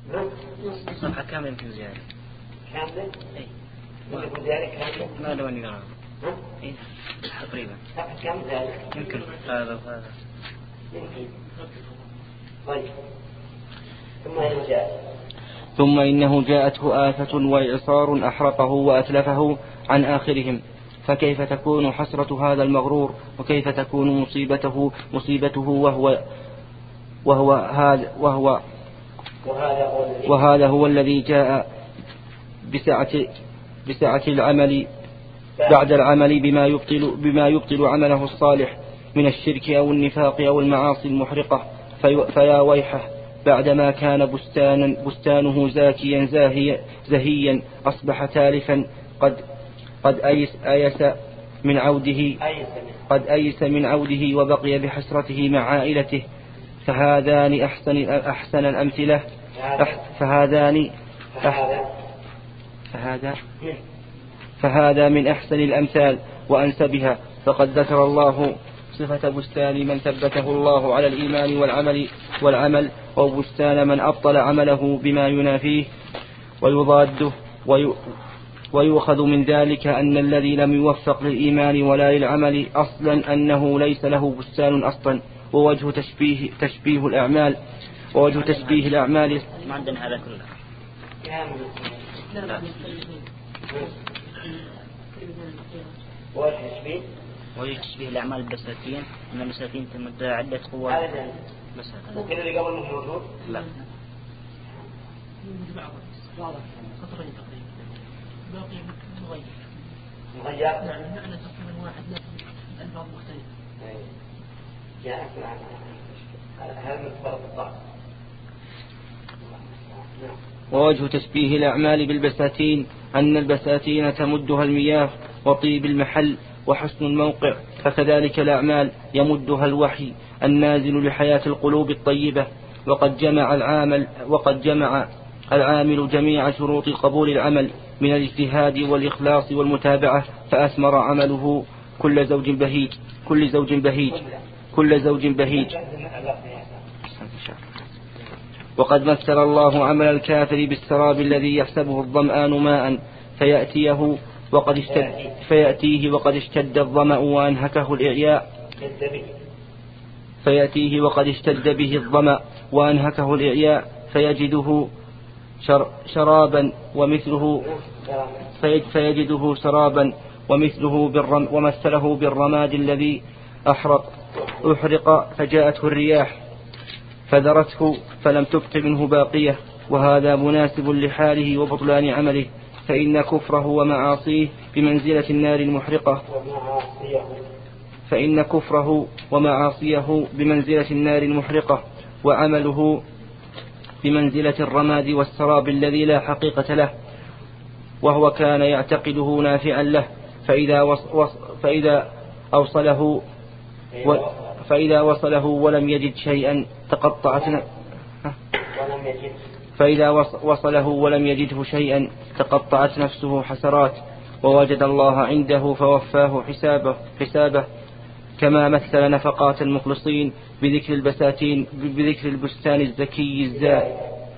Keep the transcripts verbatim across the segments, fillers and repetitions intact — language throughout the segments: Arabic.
صفحة كاملة يمكن زيادة. كاملة؟ إيه. يمكن زيادة كاملة؟ ما أدري وين قرأ. إيه تقريبا. صفحة كاملة زيادة؟ يمكن هذا وهذا. يمكن. طيب. ثم إنه جاء. ثم إنه جاءته آفة وإعصار أحرقه وأتلفه عن آخرهم، فكيف تكون حسرة هذا المغرور، وكيف تكون مصيبته مصيبته وهو وهو هذا وهو وهذا هو الذي جاء بسعة بسعة العمل بعد العمل بما يبطل بما يبطل عمله الصالح من الشرك أو النفاق أو المعاصي المحرقة. في فيا ويحه بعدما كان بستانا بستانه زاكيا زاهيا زهيا أصبح تالفا قد قد أيس, أيس من عوده قد أيس من عوده وبقي بحسرته مع عائلته. فهذان أحسن أحسن الأمثلة فهذان فهذا فهذا من أحسن الأمثال وأنسبها. فقد ذكر الله صفة بستان من ثبته الله على الإيمان والعمل والعمل وبستان من أبطل عمله بما ينافيه ويضاده. ويؤخذ من ذلك أن الذي لم يوفق للإيمان ولا للعمل أصلا أنه ليس له بستان أصلا. ووجه تشبيه تشبيه الأعمال ووجه تشبيه الأعمال ما عندنا هذا كله. وجه تشبيه وجه تشبيه الأعمال البساتين أن البساتين تمد عدة قوات. وكل اللي قبل مش موجود؟ لا. مغير. يعني معنى تقريبا واحد لكن الألفاظ مختلفة. يعني هذا من فرق الضعف. ووجه تشبيه الأعمال بالبساتين أن البساتين تمدها المياه وطيب المحل وحسن الموقع، فكذلك الأعمال يمدها الوحي النازل لحياة القلوب الطيبة. وقد جمع العامل وقد جمع العامل جميع شروط قبول العمل من الاجتهاد والإخلاص والمتابعة، فأثمر عمله كل زوج بهيج كل زوج بهيج كل زوج بهيج. وقد مثل الله عمل الكافر بالسراب الذي يحسبه الظمآن ماء فيأتيه وقد اشتد فيأتيه وقد اشتد الظمأ وأنهكه الإعياء فيأتيه وقد اشتد به الظمأ وأنهكه الإعياء فيجده شر شرابا ومثله فيجده سرابا ومثله بالرم ومثله بالرماد الذي أحرق أحرق فجاءته الرياح فذرته فلم تبق منه باقية. وهذا مناسب لحاله وبطلان عمله، فإن كفره ومعاصيه بمنزلة النار المحرقة فإن كفره ومعاصيه بمنزلة النار المحرقة وعمله بمنزلة الرماد والسراب الذي لا حقيقة له، وهو كان يعتقده نافعا له. فإذا, وص فإذا أوصله و فإذا وصله ولم يجد شيئا تقطعت فإذا وصله ولم يجده شيئا تقطعت نفسه حسرات، ووجد الله عنده فوفاه حسابه, حسابه كما مثل نفقات المخلصين بذكر البساتين بذكر البستان الزكي الزاهي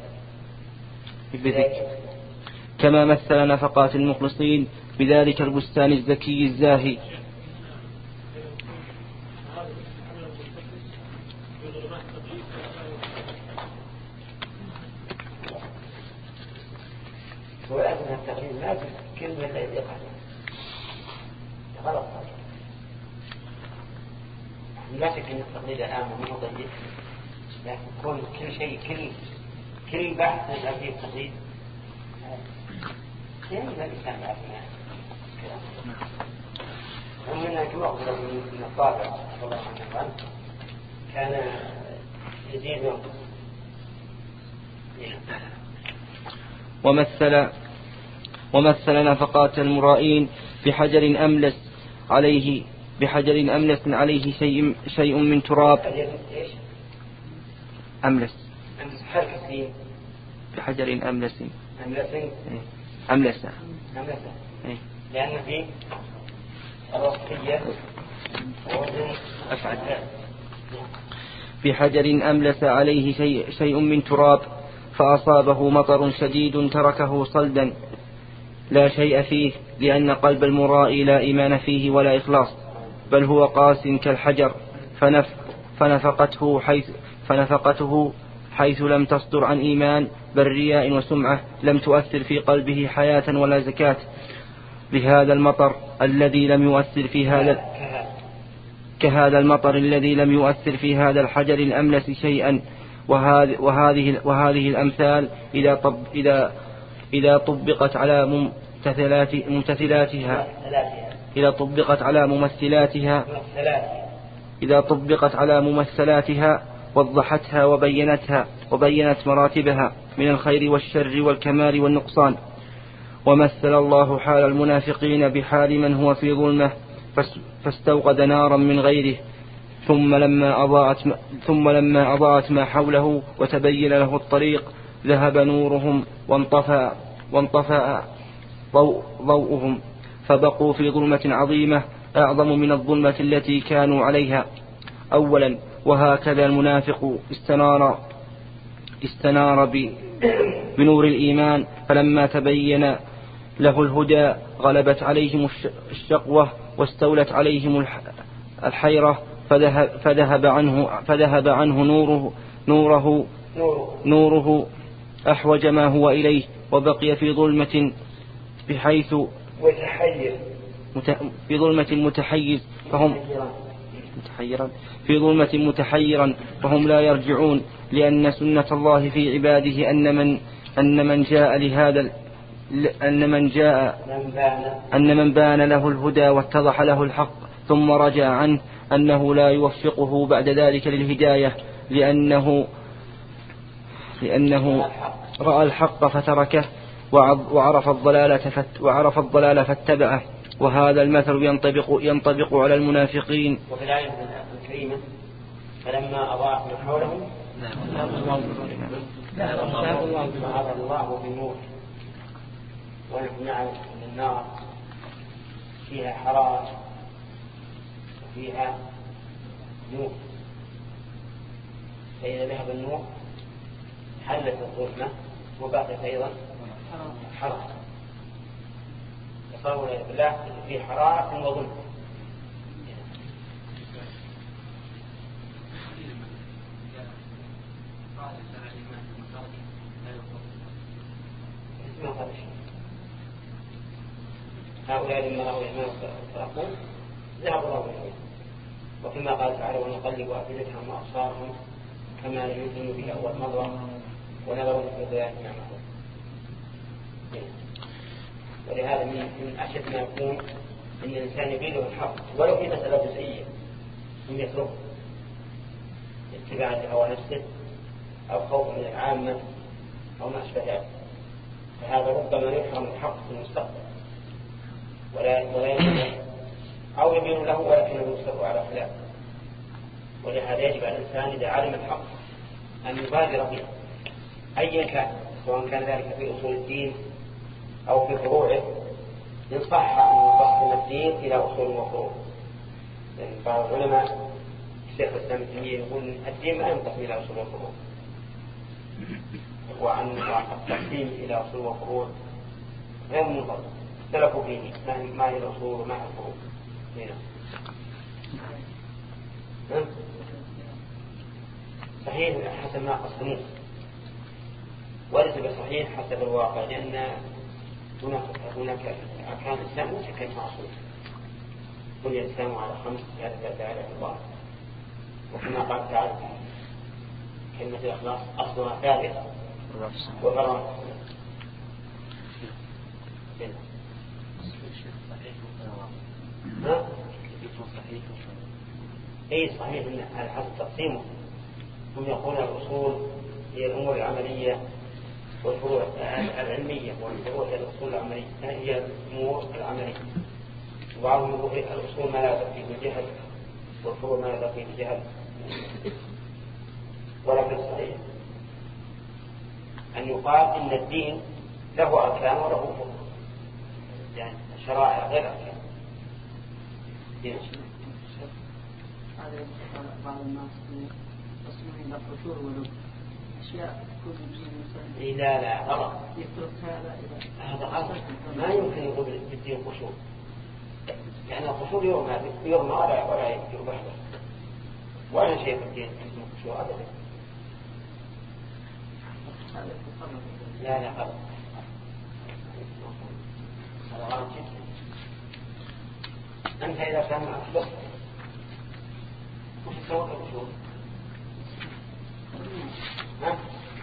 بذكر كما مثل نفقات المخلصين بذلك البستان الزكي الزاهي. وأدنى التقليد ما في كلمة لا يقع غلط. لا شك أن التقليد الآن هو ضيق، لكن كل كل شيء كل كل بحث نجعل فيه التقليد يعني لا الإنسان بعد ومنها كما أخذ من الطابع الله عنه كان يزيد ومثل ومثل نفقات المرائين بحجر أملس عليه بحجر أملس عليه شيء شيء من تراب. أملس بحجر أملس أملس لأن فيه الوصفية بحجر أملس عليه شيء, شيء من تراب فأصابه مطر شديد تركه صلدا لا شيء فيه، لأن قلب المرائي لا إيمان فيه ولا إخلاص، بل هو قاس كالحجر، فنف فنفقته حيث, فنفقته حيث لم تصدر عن إيمان بل رياء وسمعة، لم تؤثر في قلبه حياة ولا زكاة. بهذا المطر الذي لم يؤثر في هذا كهذا المطر الذي لم يؤثر في هذا الحجر الأملس شيئا. وهذه, وهذه, وهذه الأمثال إذا, طب إذا, إذا طبقت على ممتثلات ممتثلاتها إذا طبقت على ممثلاتها إذا طبقت على ممثلاتها وضحتها وبينتها وبينت مراتبها من الخير والشر والكمال والنقصان. ومثل الله حال المنافقين بحال من هو في ظلمة فاستوقد نارا من غيره، ثم لما أضاءت ثم لما أضاءت ما حوله وتبين له الطريق ذهب نورهم وانطفأ وانطفأ ضوءهم، فبقوا في ظلمة عظيمة أعظم من الظلمة التي كانوا عليها أولا. وهكذا المنافق استنار استنار بنور الإيمان، فلما تبين له الهدى غلبت عليهم الشقوة واستولت عليهم الحيرة، فذهب, فذهب عنه فذهب عنه نوره نوره نوره أحوج ما هو إليه، وبقي في ظلمة بحيث في ظلمة متحيز فهم متحيرا في ظلمة متحيرا فهم لا يرجعون، لأن سنة الله في عباده أن من أن من جاء لهذا أن من جاء أن من بان له الهدى واتضح له الحق ثم رجع عنه أنه لا يوفقه بعد ذلك للهداية، لأنه لأنه رأى الحق فتركه وعرف الضلالة وعرف الضلالة فاتبعه. وهذا المثل ينطبق ينطبق على المنافقين. وفي الآية الكريمة فلما أضاء من حولهم ذهب الله بنور. ونحن نعلم أن النار فيها حرارة وفيها نور، فإذا ذهب النور حلت الظلمة وبقيت أيضا حرارة، فصار بالله في حرارة وظلمة. هؤلاء لما رأوا الإيمان فرقوا ذهبوا الله إليه. وكما قال تعالى ونقلب أفئدتهم وأبصارهم كما لم يؤمنوا به أول مرة ونظروا في الضياء نعمهم. ولهذا من أشد ما يكون أن الإنسان يبيده الحق ولو في مسألة جزئية ثم يتركه اتباعا لهوى نفسه أو خوف من العامة أو ما أشبه ذلك، فهذا ربما يحرم الحق في المستقبل ولا ولا يمكن أو يبين له ولكنه يصر على خلافه. ولهذا يجب على الإنسان إذا علم الحق أن يبادر به أيا كان، سواء كان ذلك في أصول الدين أو في فروعه، ينصح أن يقسم الدين إلى أصول وفروع. لأن بعض العلماء الشيخ الإسلام ابن تيمية يقول الدين ما ينقسم إلى أصول وفروع، وأن التقسيم إلى أصول وفروع غير منضبط، اختلفوا فيه ما هي الأصول وما هي الفروع. هنا صحيح حسب ما قسموه، وليس بصحيح حسب الواقع، لأن هناك هناك أركان الإسلام لا شك أنها أصول. بني الإسلام على خمس هذا على الله، وكما قال تعالى كلمة الإخلاص أصلها ثابت وفرعها أي صحيح أن على حسب تقسيمه هم يقولون الأصول هي الأمور العملية والفروع العلمية، والفروع هي الأصول العملية هي الأمور العملية. وبعضهم يقول الأصول ما لا تقي بالجهل والفروع ما لا تقي بالجهل. ولكن صحيح أن يقال إن الدين له أركان وله فروع، يعني شرائع غير أركان. هذا بعض الناس يصنعون القشور ولو أشياء تكون في الإنسان إيه لا لا غلط. هذا غلط. ما يمكن يقول بالدين خشوع. يعني الخشوع يرمى يرمى ولا ولا يربح ولا شيء في الدين اسمه خشوع أبدا. لا لا غلط. هذا غلط جدا. أنت إذا كان أصبحت وش تسوي الخشوع؟ ها؟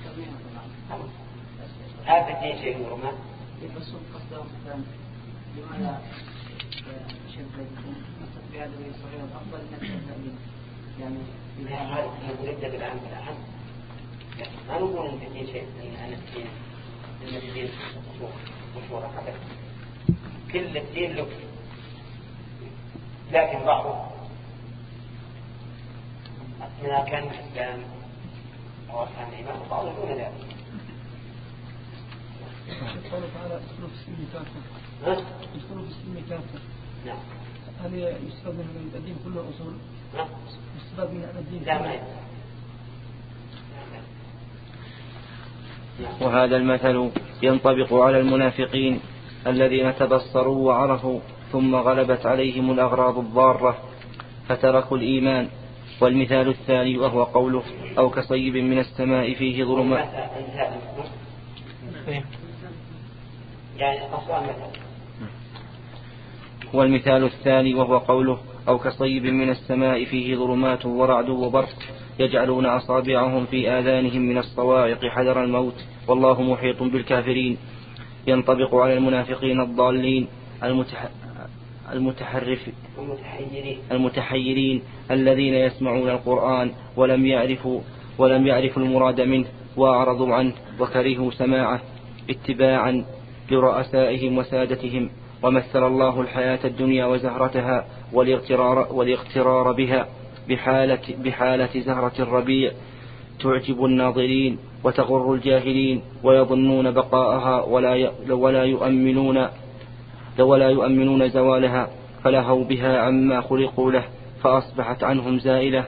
هذا الدين شيء يرمى. يبصون قصدهم الثاني لماذا شيء مثل بهذا الصغير أفضل من التأمين يعني نقول ابدأ بالآن بالأهم ما نقول إن الدين شيء إن الدين إن الدين مشهورة حدث كل الدين له لكن بعضه من أركان الإسلام أو أركان الإيمان وبعضه دون ذلك. قال تعالى ادخلوا في السلم كافة. ادخلوا في السلم كافة. نعم. هل يستفاد من الدين كله أصول؟ نعم. يستفاد من الدين لا ما نعم. وهذا المثل ينطبق على المنافقين الذين تبصروا وعرفوا ثم غلبت عليهم الأغراض الضارة فتركوا الإيمان. والمثال الثاني وهو قوله أو كصيب من السماء فيه ظلمات. والمثال الثاني وهو قوله أو كصيب من السماء فيه ظلمات ورعد وبرق يجعلون أصابعهم في آذانهم من الصواعق حذر الموت والله محيط بالكافرين. ينطبق على المنافقين الضالين المتح... المتحرف المتحيرين الذين يسمعون القرآن ولم يعرفوا ولم يعرفوا المراد منه وأعرضوا عنه وكرهوا سماعه اتباعا لرؤسائهم وسادتهم. ومثل الله الحياة الدنيا وزهرتها والاغترار, والاغترار بها بحالة, بحالة زهرة الربيع تعجب الناظرين وتغر الجاهلين ويظنون بقاءها ولا, ولا يؤمنون ولا يؤمنون زوالها فلهوا بها عما خلقوا له فأصبحت عنهم زائلة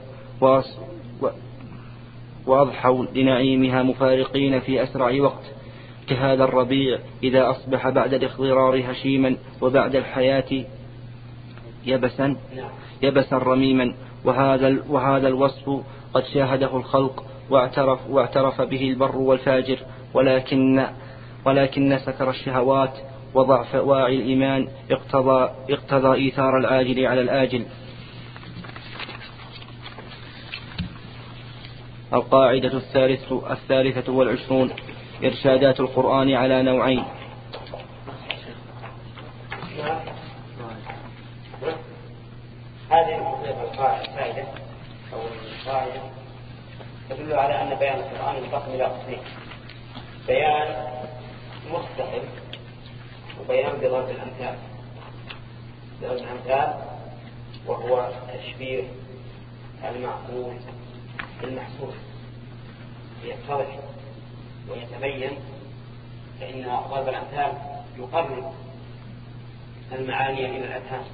وأضحوا لنعيمها مفارقين في أسرع وقت كهذا الربيع إذا أصبح بعد الاخضرار هشيما وبعد الحياة يبسا يبسا رميما. وهذا, وهذا الوصف قد شاهده الخلق واعترف, واعترف به البر والفاجر ولكن, ولكن سكر الشهوات وضعف واعي الإيمان اقتضى, اقتضى إيثار العاجل على الآجل. القاعدة الثالثة, الثالثة والعشرون إرشادات القرآن على نوعين. هذه القاعدة أو القاعدة تدل على أن بيان القرآن ينقسم إلى قسمين: بيان مستقل وبيان بضرب الأمثال. ضرب الأمثال وهو تشبيه المعقول بالمحسوس يتضح ويتبين، فإن ضرب الأمثال يقرب المعاني إلى الأذهان.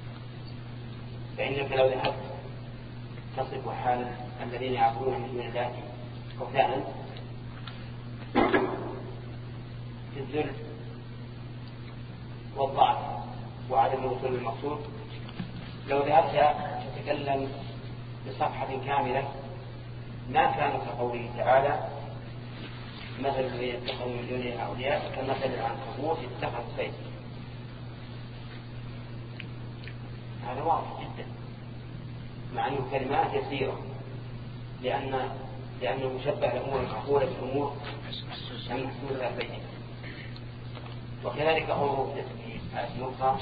فإنك لو ذهبت تصف حال الذين يعبدون من دون الله أوثانا في الذل والضعف وعدم الوصول للمقصود، لو ذهبت تتكلم بصفحة كاملة ما كان كقوله تعالى مثل الذين اتخذوا من دونه أولياء كمثل العنكبوت اتخذ بيتا. هذا واضح جدا، مع أنه كلمات يسيرة، لأن لأنه مشبه الأمور المعقولة بالأمور المحسوسة بينها. وكذلك قوله في آية أخرى: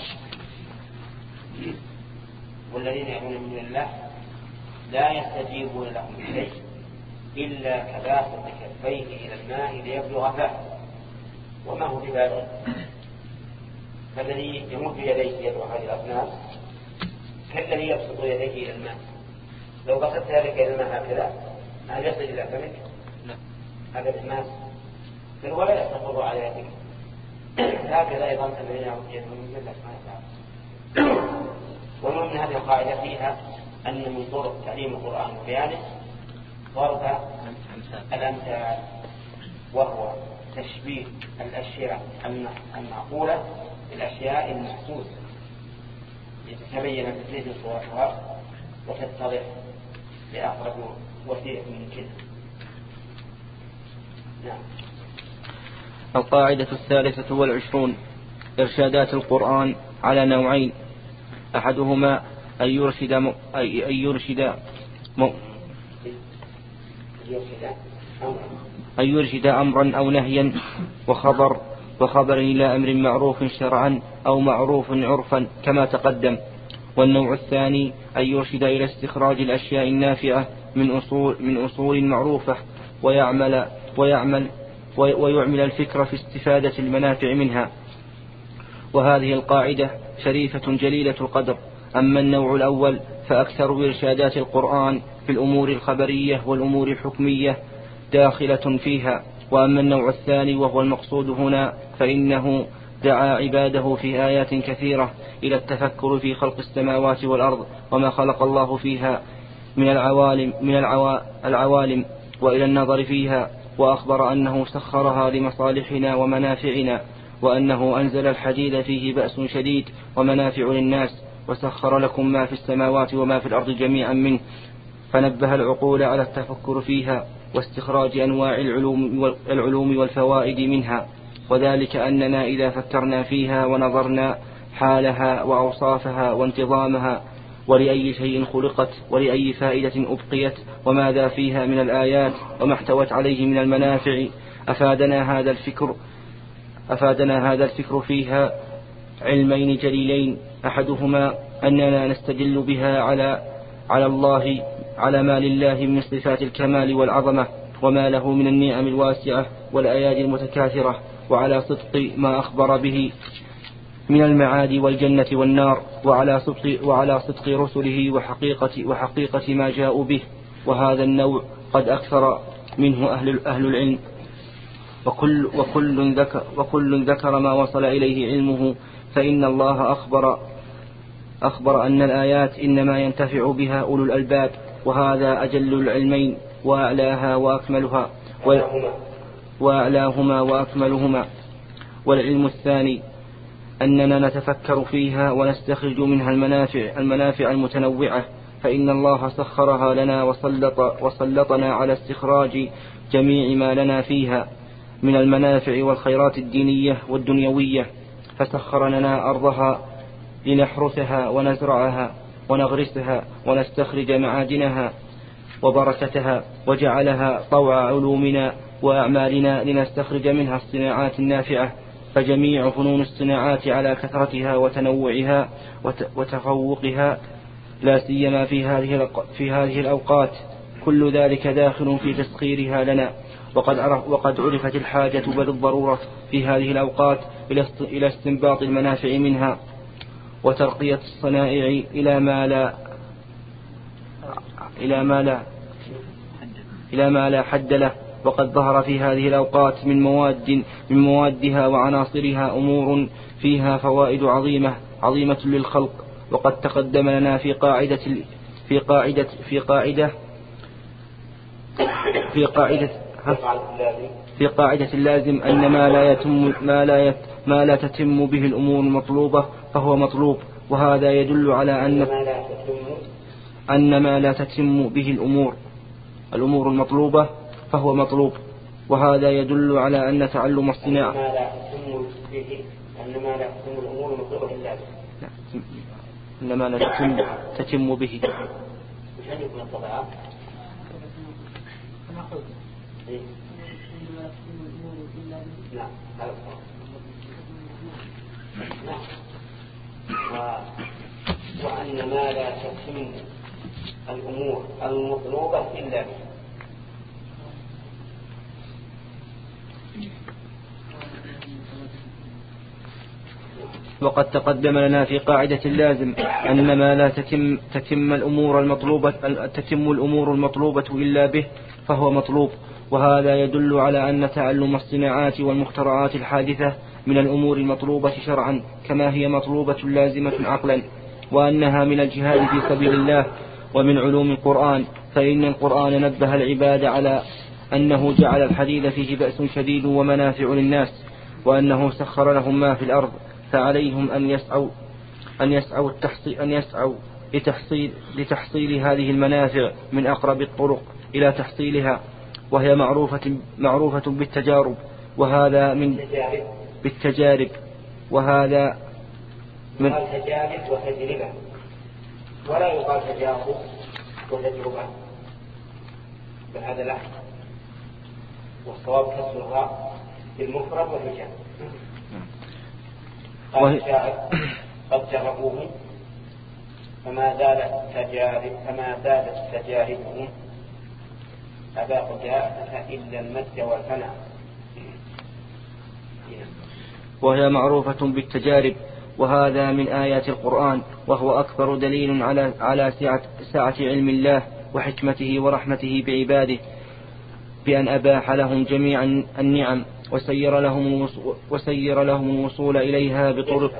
والذين يدعون من دون الله لا يستجيبون لهم بشيء إلا كباسط كفيه إلى الماء ليبلغ فاه وما هو ببالغ. فالذي يمد يديه يدعو هذه الأصنام كالذي يبسط يديه إلى الماء. لو بسطت يديك إلى الماء هكذا هل يصل إلى فمك؟ هذا الإحماس بل ولا يستقر على يدك. هكذا أيضا الذين يدعون من دون الله سبحانه وتعالى. ومن هذه القاعدة فيها أن من طرق تعليم القرآن وبيانه ضرب الأمثال، وهو تشبيه الأشياء المعقولة بالأشياء المحسوسة لتتبين تثليث صورتها وتتضح لأقرب وسيلة من كده. نعم. القاعدة الثالثة والعشرون: إرشادات القرآن على نوعين: أحدهما أن يرشد م... أن يرشد م... أن يرشد أمرا أو نهيا وخبر وخبر إلى أمر معروف شرعا أو معروف عرفا كما تقدم. والنوع الثاني أن يرشد إلى استخراج الأشياء النافعة من أصول من أصول معروفة ويعمل ويعمل ويعمل الفكر في استفادة المنافع منها. وهذه القاعدة شريفة جليلة القدر. أما النوع الأول فأكثر بإرشادات القرآن في الأمور الخبرية والأمور الحكمية داخلة فيها. وأما النوع الثاني وهو المقصود هنا فإنه دعا عباده في آيات كثيرة إلى التفكر في خلق السماوات والأرض وما خلق الله فيها من العوالم, من العوالم وإلى النظر فيها، وأخبر أنه سخرها لمصالحنا ومنافعنا، وأنه أنزل الحديد فيه بأس شديد ومنافع للناس، وسخر لكم ما في السماوات وما في الأرض جميعا منه. فنبه العقول على التفكر فيها واستخراج أنواع العلوم, العلوم والفوائد منها، وذلك أننا إذا فكرنا فيها ونظرنا حالها وأوصافها وانتظامها ولأي شيء خلقت ولأي فائدة أبقيت وماذا فيها من الآيات وما احتوت عليه من المنافع، أفادنا هذا الفكر أفادنا هذا الفكر فيها علمين جليلين: أحدهما أننا نستدل بها على على الله على ما لله من صفات الكمال والعظمة وما له من النعم الواسعة والأيادي المتكاثرة، وعلى صدق ما أخبر به من المعاد والجنة والنار، وعلى صدق, وعلى صدق رسله وحقيقة, وحقيقة ما جاءوا به. وهذا النوع قد أكثر منه أهل, أهل العلم، وكل, وكل, ذكر وكل ذكر ما وصل إليه علمه. فإن الله أخبر, أخبر أن الآيات إنما ينتفع بها أولو الألباب، وهذا أجل العلمين وأعلاها وأكملها وأعلاهما وأكملهما. والعلم الثاني أننا نتفكر فيها ونستخرج منها المنافع, المنافع المتنوعة، فإن الله سخرها لنا وسلط وسلطنا على استخراج جميع ما لنا فيها من المنافع والخيرات الدينية والدنيوية. فسخر لنا أرضها لنحرثها ونزرعها ونغرسها ونستخرج معادنها وبركتها، وجعلها طوع علومنا وأعمالنا لنستخرج منها الصناعات النافعة. فجميع فنون الصناعات على كثرتها وتنوعها وتفوقها، لا سيما في هذه في هذه الأوقات، كل ذلك داخل في تسخيرها لنا. وقد وقد عرفت الحاجة بل الضرورة في هذه الأوقات إلى استنباط المنافع منها وترقية الصنائع إلى ما لا إلى ما لا إلى ما لا حد له. وقد ظهر في هذه الأوقات من مواد من موادها وعناصرها أمور فيها فوائد عظيمة عظيمة للخلق. وقد تقدم لنا في قاعدة في قاعدة في قاعدة في قاعدة في قاعدة اللازم أن ما لا يتم ما لا يت ما لا تتم به الأمور المطلوبة فهو مطلوب. وهذا يدل على أن أن ما لا تتم به الأمور الأمور المطلوبة فهو مطلوب. وهذا يدل على أن تعلم الصناعة ما لا تتم به أن ما لا تتم الأمور المطلوبة إلا به إنما لا تتم تتم به. وشان يكون الطبعات نعم هذا نعم وأن ما لا تتم الأمور المطلوبة إلا به. وقد تقدم لنا في قاعدة اللازم أن ما لا تتم تتم الأمور المطلوبة تتم الأمور المطلوبة إلا به فهو مطلوب. وهذا يدل على أن تعلم الصناعات والمخترعات الحادثة من الأمور المطلوبة شرعا كما هي مطلوبة لازمة عقلا، وأنها من الجهاد في سبيل الله ومن علوم القرآن. فإن القرآن نبه العباد على أنه جعل الحديد فيه بأس شديد ومنافع للناس، وأنه سخر لهم ما في الأرض، فعليهم أن يسعوا أن يسعوا التحصيل أن يسعوا لتحصيل لتحصيل هذه المنافع من أقرب الطرق إلى تحصيلها، وهي معروفة معروفة بالتجارب، وهذا من بالتجارب وهذا من تجارب وتجربة، ولا يقال تجارب وتجربة بهذا اللحظة، والصواب كسرها بالمفرد والجمع. قال الشاعر قد جربوه فما زالت تجارب فما زالت تجاربهم أباق جاءتك إلا المد والفناء. وهي معروفة بالتجارب، وهذا من آيات القرآن، وهو أكبر دليل على على سعة, سعة علم الله وحكمته ورحمته بعباده، بأن أباح لهم جميع النعم وسير لهم وسير لهم الوصول إليها بطرق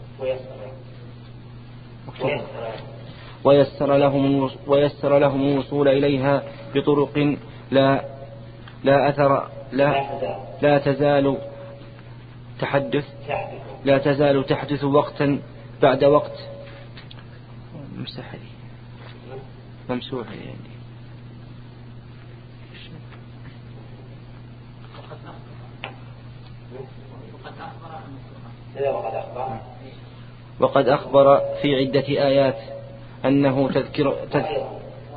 ويسر لهم ويسر لهم الوصول إليها بطرق لا لا أثر لا لا تزال تحدث لا تزال تحدث وقتا بعد وقت. مسح لي ممسوح يعني. وقد أخبر في عدة آيات أنه تذكر تذكر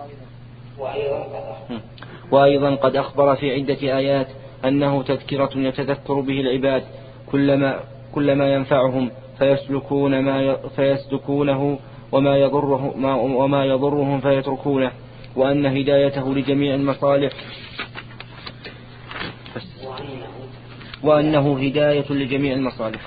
وأيضا قد أخبر في عدة آيات أنه تذكرة يتذكر به العباد كلما كلما ينفعهم فيسلكون ما فيسلكونه وما يضره ما وما يضرهم فيتركونه، وأن هدايته لجميع المصالح وأنه هداية لجميع المصالح.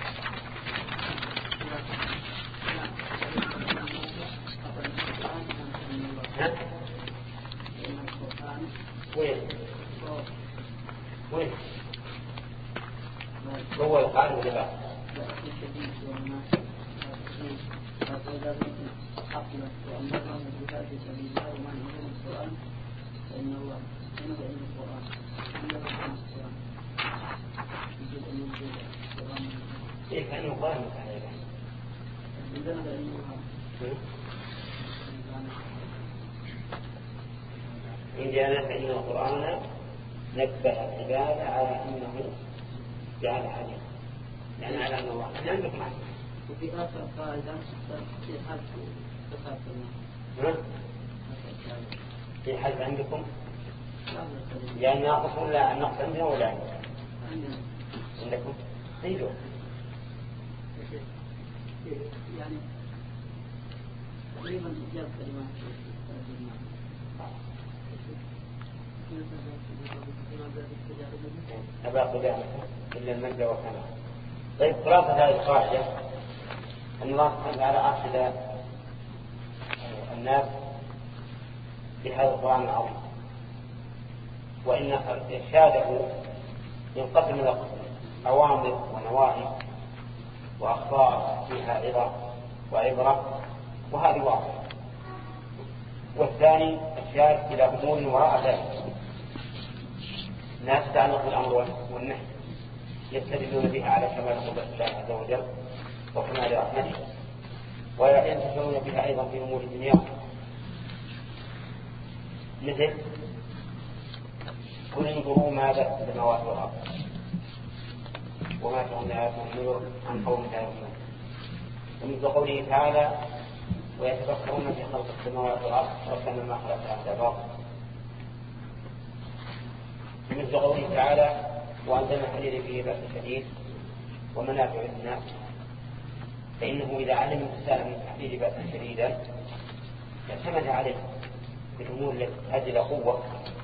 هو القرآن ولا كيف أنه قرآن إن جاءنا فإن القرآن نبه العباد على أنه جعل حديث، يعني على أن الله نعمل معه. وفي آخر قاعدة في حد تخاف في حد عندكم يعني ناقص ولا نقص عندنا ولا عندكم؟ أيوه يعني تقريبا إجابة كلمات أبا قدامة إلا المجد وكما. طيب خلاصة هذه القاعدة أن الله سبحانه وتعالى أرشد الناس بهذا القرآن العظيم، وإن إرشاده ينقسم إلى قسمين: أوامر ونواهي وأخبار فيها عظة وعبرة، وهذه واضحة. والثاني إرشاد إلى أمور وراء ذلك الناس تعلق بالأمر والنهي يستدلون بها على كمال قدرة الله عز وجل وكمال رحمته، وينتفعون بها أيضا في أمور الدنيا، مثل قل انظروا ماذا في السماوات والأرض وما تغني آيات النذر عن قوم لا يؤمنون، ومثل قوله تعالى ويتفكرون في خلق السماوات والأرض ربنا ما خلقت هذا باطلا، مثل قوله تعالى وأنزلنا الحديد فيه بأس شديد ومنافع للناس، فإنه إذا علم الإنسان من الحديد بأسا شديدا اعتمد عليه في الأمور التي تحتاج إلى قوة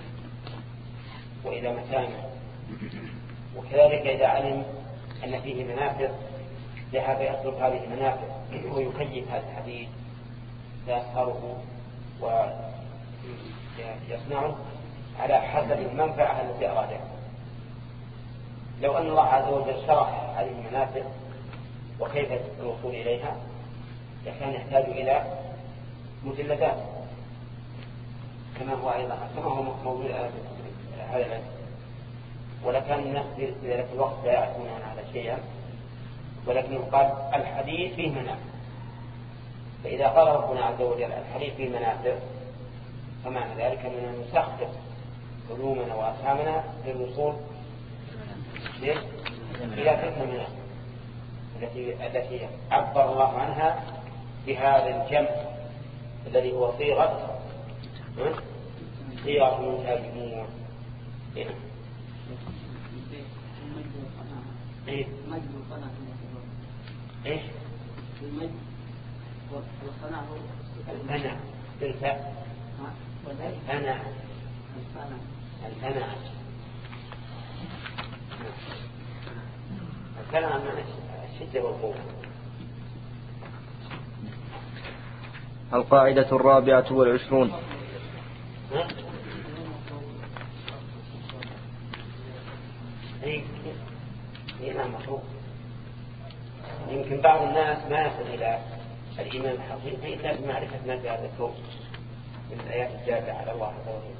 وإلى متانة، وكذلك إذا علم أن فيه منافع ذهب يطلب هذه المنافع ويكيف هذا الحديد يسهره ويصنعه على حسب المنفعة التي أرادها. لو أن الله عز وجل شرح هذه المنافع وكيف الوصول إليها لكان يحتاج إلى مجلدات كما هو أيضا كما هو موجود هذا ولكن الناس في ذلك الوقت لا يعرفون عن هذا شيئا، ولكن يقال الحديث فيه منافع. فإذا قال ربنا عز وجل الحديث فيه منافع فمعنى ذلك أننا نسخر علومنا وأفهامنا للوصول إلى تلك المنافع التي التي عبر الله عنها بهذا الجمع الذي هو صيغة صيغة منتهى الجموع. إيه إيه المجد والصنع الفنع بالفاء الفنع الفنع الفنع معنى الشدة والقوة. القاعدة الرابعة والعشرون. إيه إيمان مخلوق. يمكن بعض الناس ما يصل إلى الإيمان الحقيقي إلا بمعرفة ما في هذا الكون من الآيات الدالة على الله عز وجل.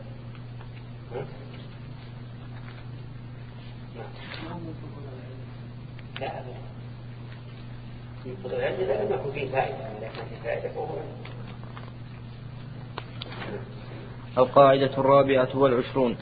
لا أبدا في فضل العلم لا لم يكن فيه فائدة، إذا كان فيه فائدة فهو. القاعدة الرابعة والعشرون.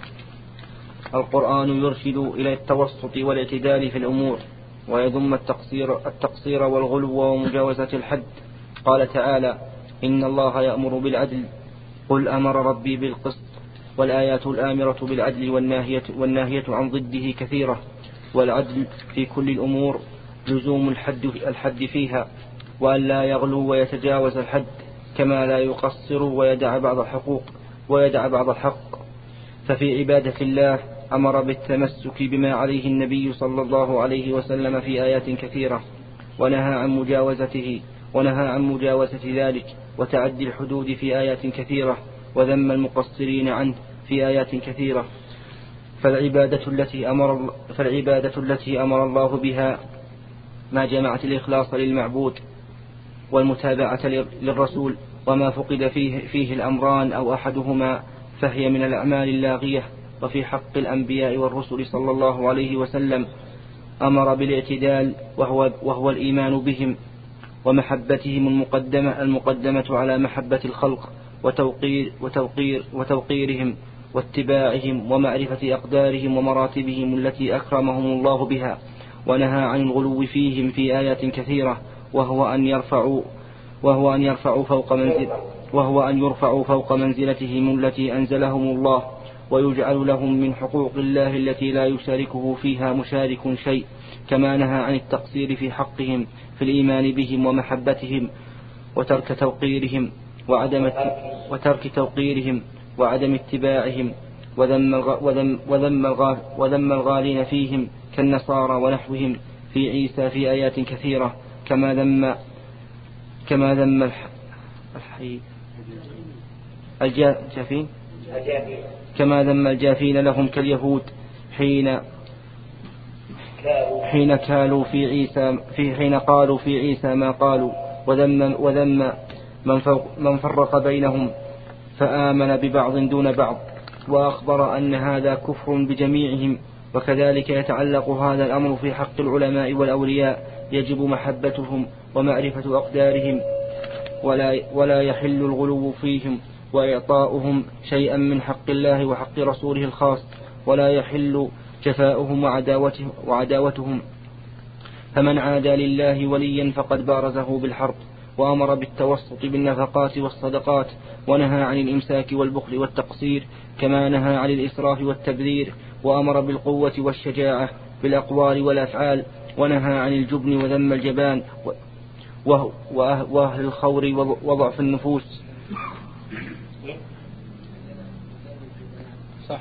القرآن يرشد إلى التوسط والاعتدال في الأمور، ويذم التقصير, التقصير والغلو ومجاوزة الحد. قال تعالى: إن الله يأمر بالعدل، قل أمر ربي بالقسط. والآيات الآمرة بالعدل والناهية, والناهية عن ضده كثيرة. والعدل في كل الأمور لزوم الحد, الحد فيها، وأن لا يغلو ويتجاوز الحد، كما لا يقصر ويدع بعض الحقوق ويدع بعض الحق. ففي عبادة الله أمر بالتمسك بما عليه النبي صلى الله عليه وسلم في آيات كثيرة، ونهى عن مجاوزته ونهى عن مجاوزة ذلك وتعدي الحدود في آيات كثيرة، وذم المقصرين عنه في آيات كثيرة. فالعبادة التي أمر فالعبادة التي أمر الله بها ما جمعت الإخلاص للمعبود والمتابعة للرسول، وما فقد فيه, فيه الأمران أو أحدهما فهي من الأعمال اللاغية. وفي حق الأنبياء والرسل صلى الله عليه وسلم أمر بالاعتدال، وهو, وهو الإيمان بهم ومحبتهم المقدمة, المقدمة على محبة الخلق، وتوقير وتوقير وتوقيرهم واتباعهم، ومعرفة أقدارهم ومراتبهم التي أكرمهم الله بها. ونهى عن الغلو فيهم في آيات كثيرة، وهو أن يرفعوا وهو أن يرفعوا فوق منزل وهو أن يرفعوا فوق منزلتهم التي أنزلهم الله، ويجعل لهم من حقوق الله التي لا يشاركه فيها مشارك شيء، كما نهى عن التقصير في حقهم في الإيمان بهم ومحبتهم، وترك توقيرهم وعدم وترك توقيرهم وعدم اتباعهم، وذم وذم وذم وذم الغالين فيهم كالنصارى ونحوهم في عيسى في آيات كثيرة، كما ذم كما ذم الحي الجافين كما ذم الجافين لهم كاليهود حين حين كالوا في عيسى في حين قالوا في عيسى ما قالوا، وذم وذم من, من فرق بينهم فآمن ببعض دون بعض، وأخبر أن هذا كفر بجميعهم. وكذلك يتعلق هذا الأمر في حق العلماء والأولياء، يجب محبتهم ومعرفة أقدارهم، ولا, ولا يحل الغلو فيهم وإعطاؤهم شيئا من حق الله وحق رسوله الخاص، ولا يحل جفاؤهم وعداوتهم, وعداوتهم. فمن عادى لله وليا فقد بارزه بالحرب. وأمر بالتوسط بالنفقات والصدقات، ونهى عن الإمساك والبخل والتقصير، كما نهى عن الإسراف والتبذير. وأمر بالقوة والشجاعة بالأقوال والأفعال، ونهى عن الجبن وذم الجبان وأهل الخور وضعف النفوس. صح.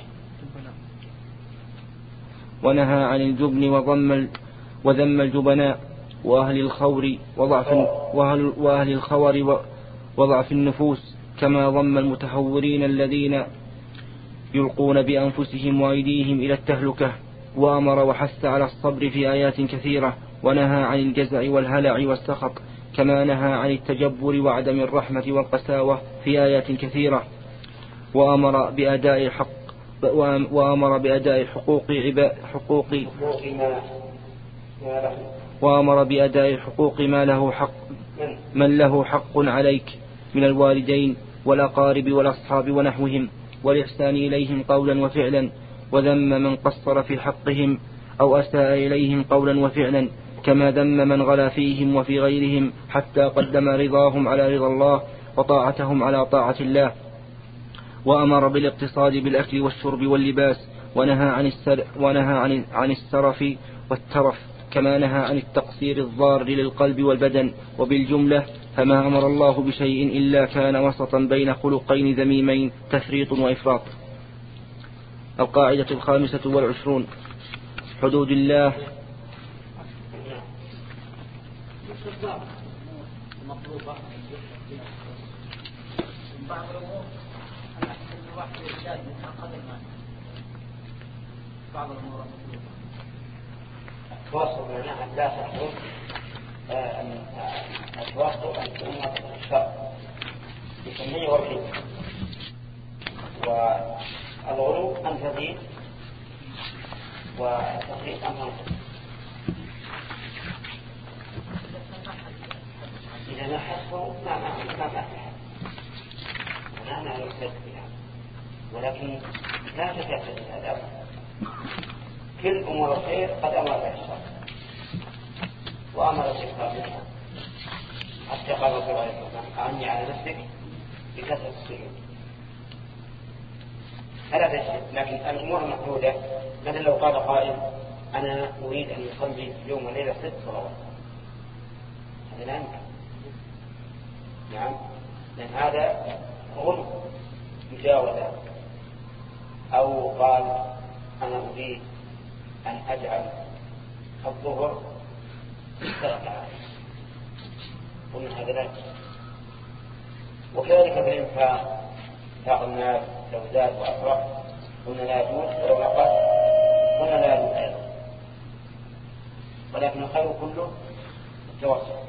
ونهى عن الجبن وضم وذم الجبناء وأهل الخور وضعف وأهل, وأهل الخور وضعف النفوس، كما ضم المتهورين الذين يلقون بأنفسهم وأيديهم إلى التهلكة. وأمر وحث على الصبر في آيات كثيرة، ونهى عن الجزع والهلع والسخط، كما نهى عن التجبر وعدم الرحمة والقساوة في آيات كثيرة. وأمر بأداء الحق وأمر بأداء حقوق عباد حقوق وأمر بأداء حقوق ما له حق من له حق عليك من الوالدين والأقارب والأصحاب ونحوهم، والإحسان إليهم قولا وفعلا، وذم من قصر في حقهم أو أساء إليهم قولا وفعلا، كما ذم من غلا فيهم وفي غيرهم، حتى قدم رضاهم على رضا الله وطاعتهم على طاعة الله. وأمر بالاقتصاد بالأكل والشرب واللباس، ونهى عن السر ونهى عن عن السرف والترف، كما نهى عن التقصير الضار للقلب والبدن. وبالجملة فما أمر الله بشيء إلا كان وسطا بين خلقين ذميمين، تفريط وإفراط. القاعدة الخامسة والعشرون: حدود الله بعض الأمور أن أحسن الواحد يزداد من قدر ما بعض الأمور التواصل معناها لا تحرم التواصل أن تكون الشر بسمية والحين، والغلو أن تزيد، والتقريب أن تنقص. إذا ما حسبه ما ما ما ما لا ما يقصد بها، ولكن لا تتأكد هذا. كل أمور الخير قد أمر بها الشر وأمر بالإكثار منها، حتى قال رسول الله صلى الله عليه وسلم: أعني على نفسك بكثرة السجود. هذا شيء. لكن الأمور المحدودة، مثلا لو قال قائل: أنا أريد أن يصلي في يوم وليلة ست صلوات، هذا لا يمكن. نعم، لأن هذا غلو مجاوزة. أو قال: أنا أريد أن أجعل الظهر ثلاث ساعات، قلنا هذا لا. وكذلك بالإنفاق، إنفاق الناس لو زاد وأفرح قلنا لا يجوز، ولو أقل قلنا لا يجوز أيضا. ولكن الخير كله التوسط.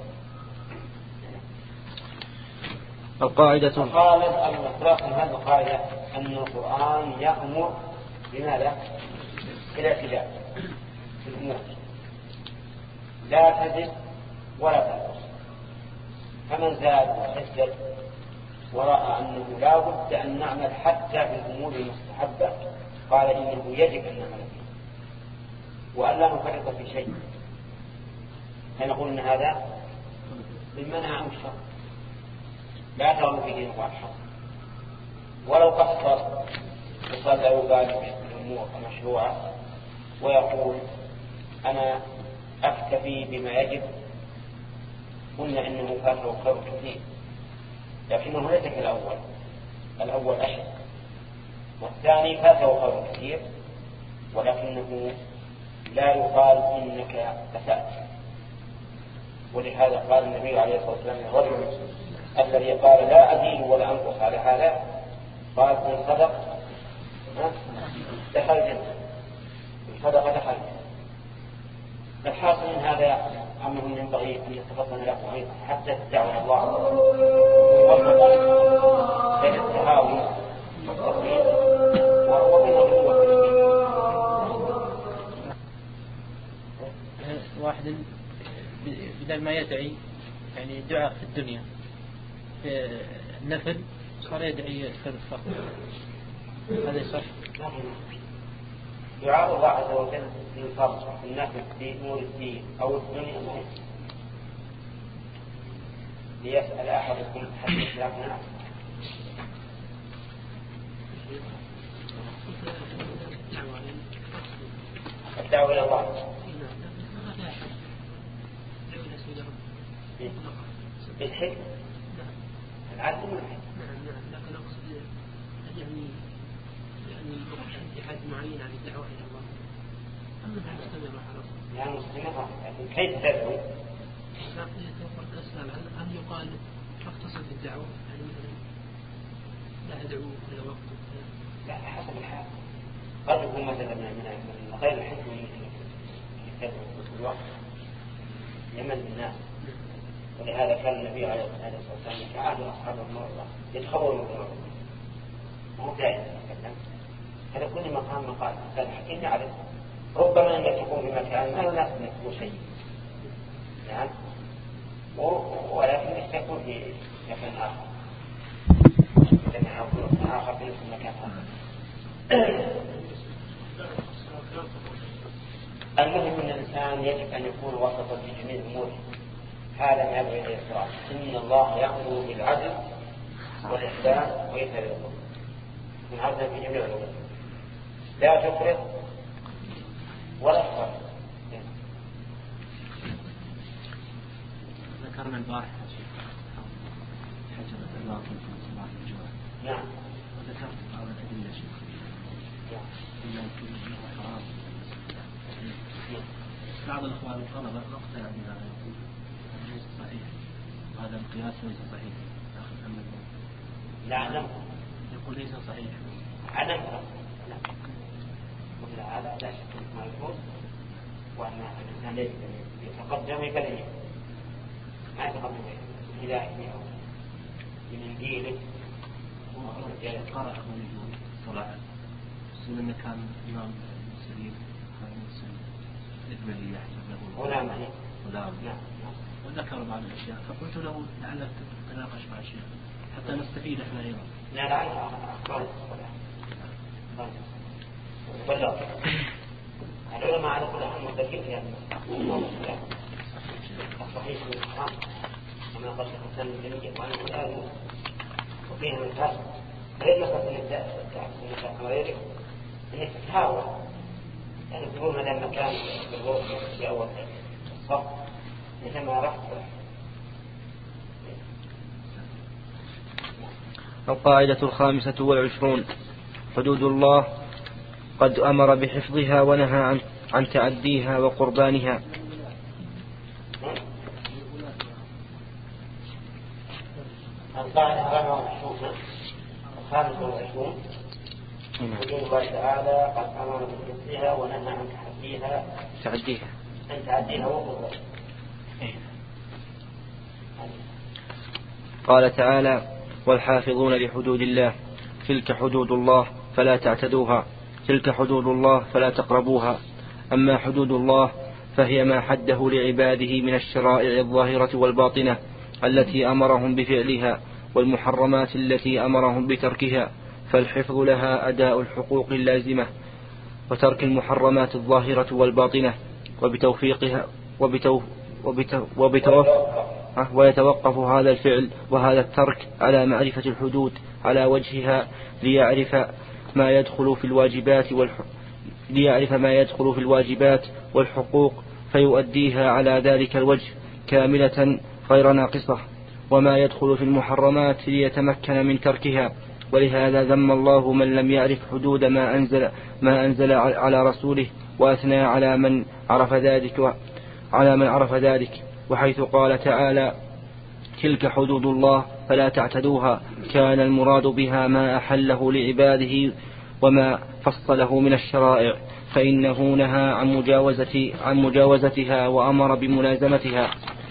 القاعدة قال المطلق من هذه القاعدة أن القرآن يأمر بماذا؟ بالاعتدال في الأمور، لا تزد ولا تنقص. فمن زاد وحدد ورأى أنه لا بد أن نعمل حتى في الأمور المستحبة قال إنه يجب أن نعمل فيه وأن لا نفرط في شيء، فنقول أن هذا مما عن الشر، لا تغلو في دين الله الحق. ولو قصر وصلى يبالي بالأمور المشروعة ويقول: أنا أكتفي بما يجب، قلنا إنه فاته خير كثير، لكنه ليس كالأول. الأول أشد، والثاني فاته خير كثير، ولكنه لا يقال إنك أسأت. ولهذا قال النبي عليه الصلاة والسلام للرجل الذي قال: لا أزيد ولا أنقص على هذا، قال: إن صدق دخل الجنة، إن صدق دخل الجنة. الحاصل من هذا أنه ينبغي أن يتفطن له أيضا حتى تدعو إلى الله بين التهاون والتصوير وبين الوحيد. واحد بدل ما يدعي يعني دعاء في الدنيا في النفل صار يدعي في الفقر، هذا يصح؟ دعاء الله عز وجل في الفرج في النفل في أمور الدين أو الدنيا ما يصح. ليسأل أحدكم حديث لكنا الدعوة إلى الله بالحكمة العدل والحكمة. لكن أقصد يعني يعني حد معين عن الدعوة إلى الله أما بعد مستمرة على صوت لا مستمرة، لكن كيف تدعو؟ لا يتوقف الأسئلة هل يقال أختصر بالدعوة يعني مثلا لا أدعو إلى وقت؟ لا، حسب الحال. قد يكون مثلا من غير الحكمة يتدعو في الوقت يمن الناس. ولهذا كان النبي عليه الصلاة والسلام كعادة أصحاب المرضى يتخبروا من المرضى، مو دائما يتكلم، هذا كل مقام مقال الحكيم يعرف ربما أنك تكون في مكان لا يناسب أن تكون شيء نعم ولكن تكون في مكان آخر مكان آخر في نفس المكان آخر. المهم أن الإنسان يجب أن يكون وسطا في جميع أموره. هذا ما يدعو إليه الإسراف. إن الله يأمر بالعدل والإحسان وإيتاء ذي القربى من عدل في جميع الأمور لا تفرط ولا تفرط. ذكرنا البارحة حجرة الله في صلاة الجمعة. نعم. وذكرت بعض الأدلة شيخ. نعم. إلا يكون حرام. بعض الأخوان الطلبة اقتنع بهذا يقول هذا ليس صحيح وهذا القياس ليس صحيح. أخي محمد لا أعلم. يقول ليس صحيح. عدم لا. ولا هذا لا شك ما يقول وأن الإنسان يتقدم يكلم ما يتقدم إلى إليه من دينه. قرأ أبو نجوم صلاة سنة أنه كان إمام المسلمين كان مسلم إجمالي يحسب له غلام غلام نعم. وذكر بعض الأشياء فقلت له لعلك تتناقش مع الشيخ حتى نستفيد احنا أيضا. لا لا أخبار بلغ العلماء على كل حال مدركين في هذا الصحيح من الحرام وما قد الإنسان الجميع وأنا أقول وفيها من الفاسد غير مثلا النساء غيره أنك تحاول يعني تقول مدى المكان بالروح في أول الصف مثل ما رحت. القاعدة الخامسة والعشرون حدود الله قد أمر بحفظها ونهى عن, عن تعديها وقربانها. القاعدة الخامسة والعشرون حدود الله تعالى قد أمر بحفظها ونهى عن تعديها تعديها عن تعديها وقربانها. قال تعالى والحافظون لحدود الله تلك حدود الله فلا تعتدوها تلك حدود الله فلا تقربوها. أما حدود الله فهي ما حده لعباده من الشرائع الظاهرة والباطنة التي أمرهم بفعلها والمحرمات التي أمرهم بتركها فالحفظ لها أداء الحقوق اللازمة وترك المحرمات الظاهرة والباطنة وبتوفيقها وبتو وبتو وبتوف ويتوقف هذا الفعل وهذا الترك على معرفة الحدود على وجهها ليعرف ما يدخل في الواجبات والح... ليعرف ما يدخل في الواجبات والحقوق فيؤديها على ذلك الوجه كاملة غير ناقصة وما يدخل في المحرمات ليتمكن من تركها. ولهذا ذم الله من لم يعرف حدود ما أنزل ما أنزل على رسوله وأثنى على من عرف ذلك على من عرف ذلك وحيث قال تعالى تلك حدود الله فلا تعتدوها كان المراد بها ما أحله لعباده وما فصله من الشرائع فإنه نهى عن مجاوزة عن مجاوزتها وأمر بملازمتها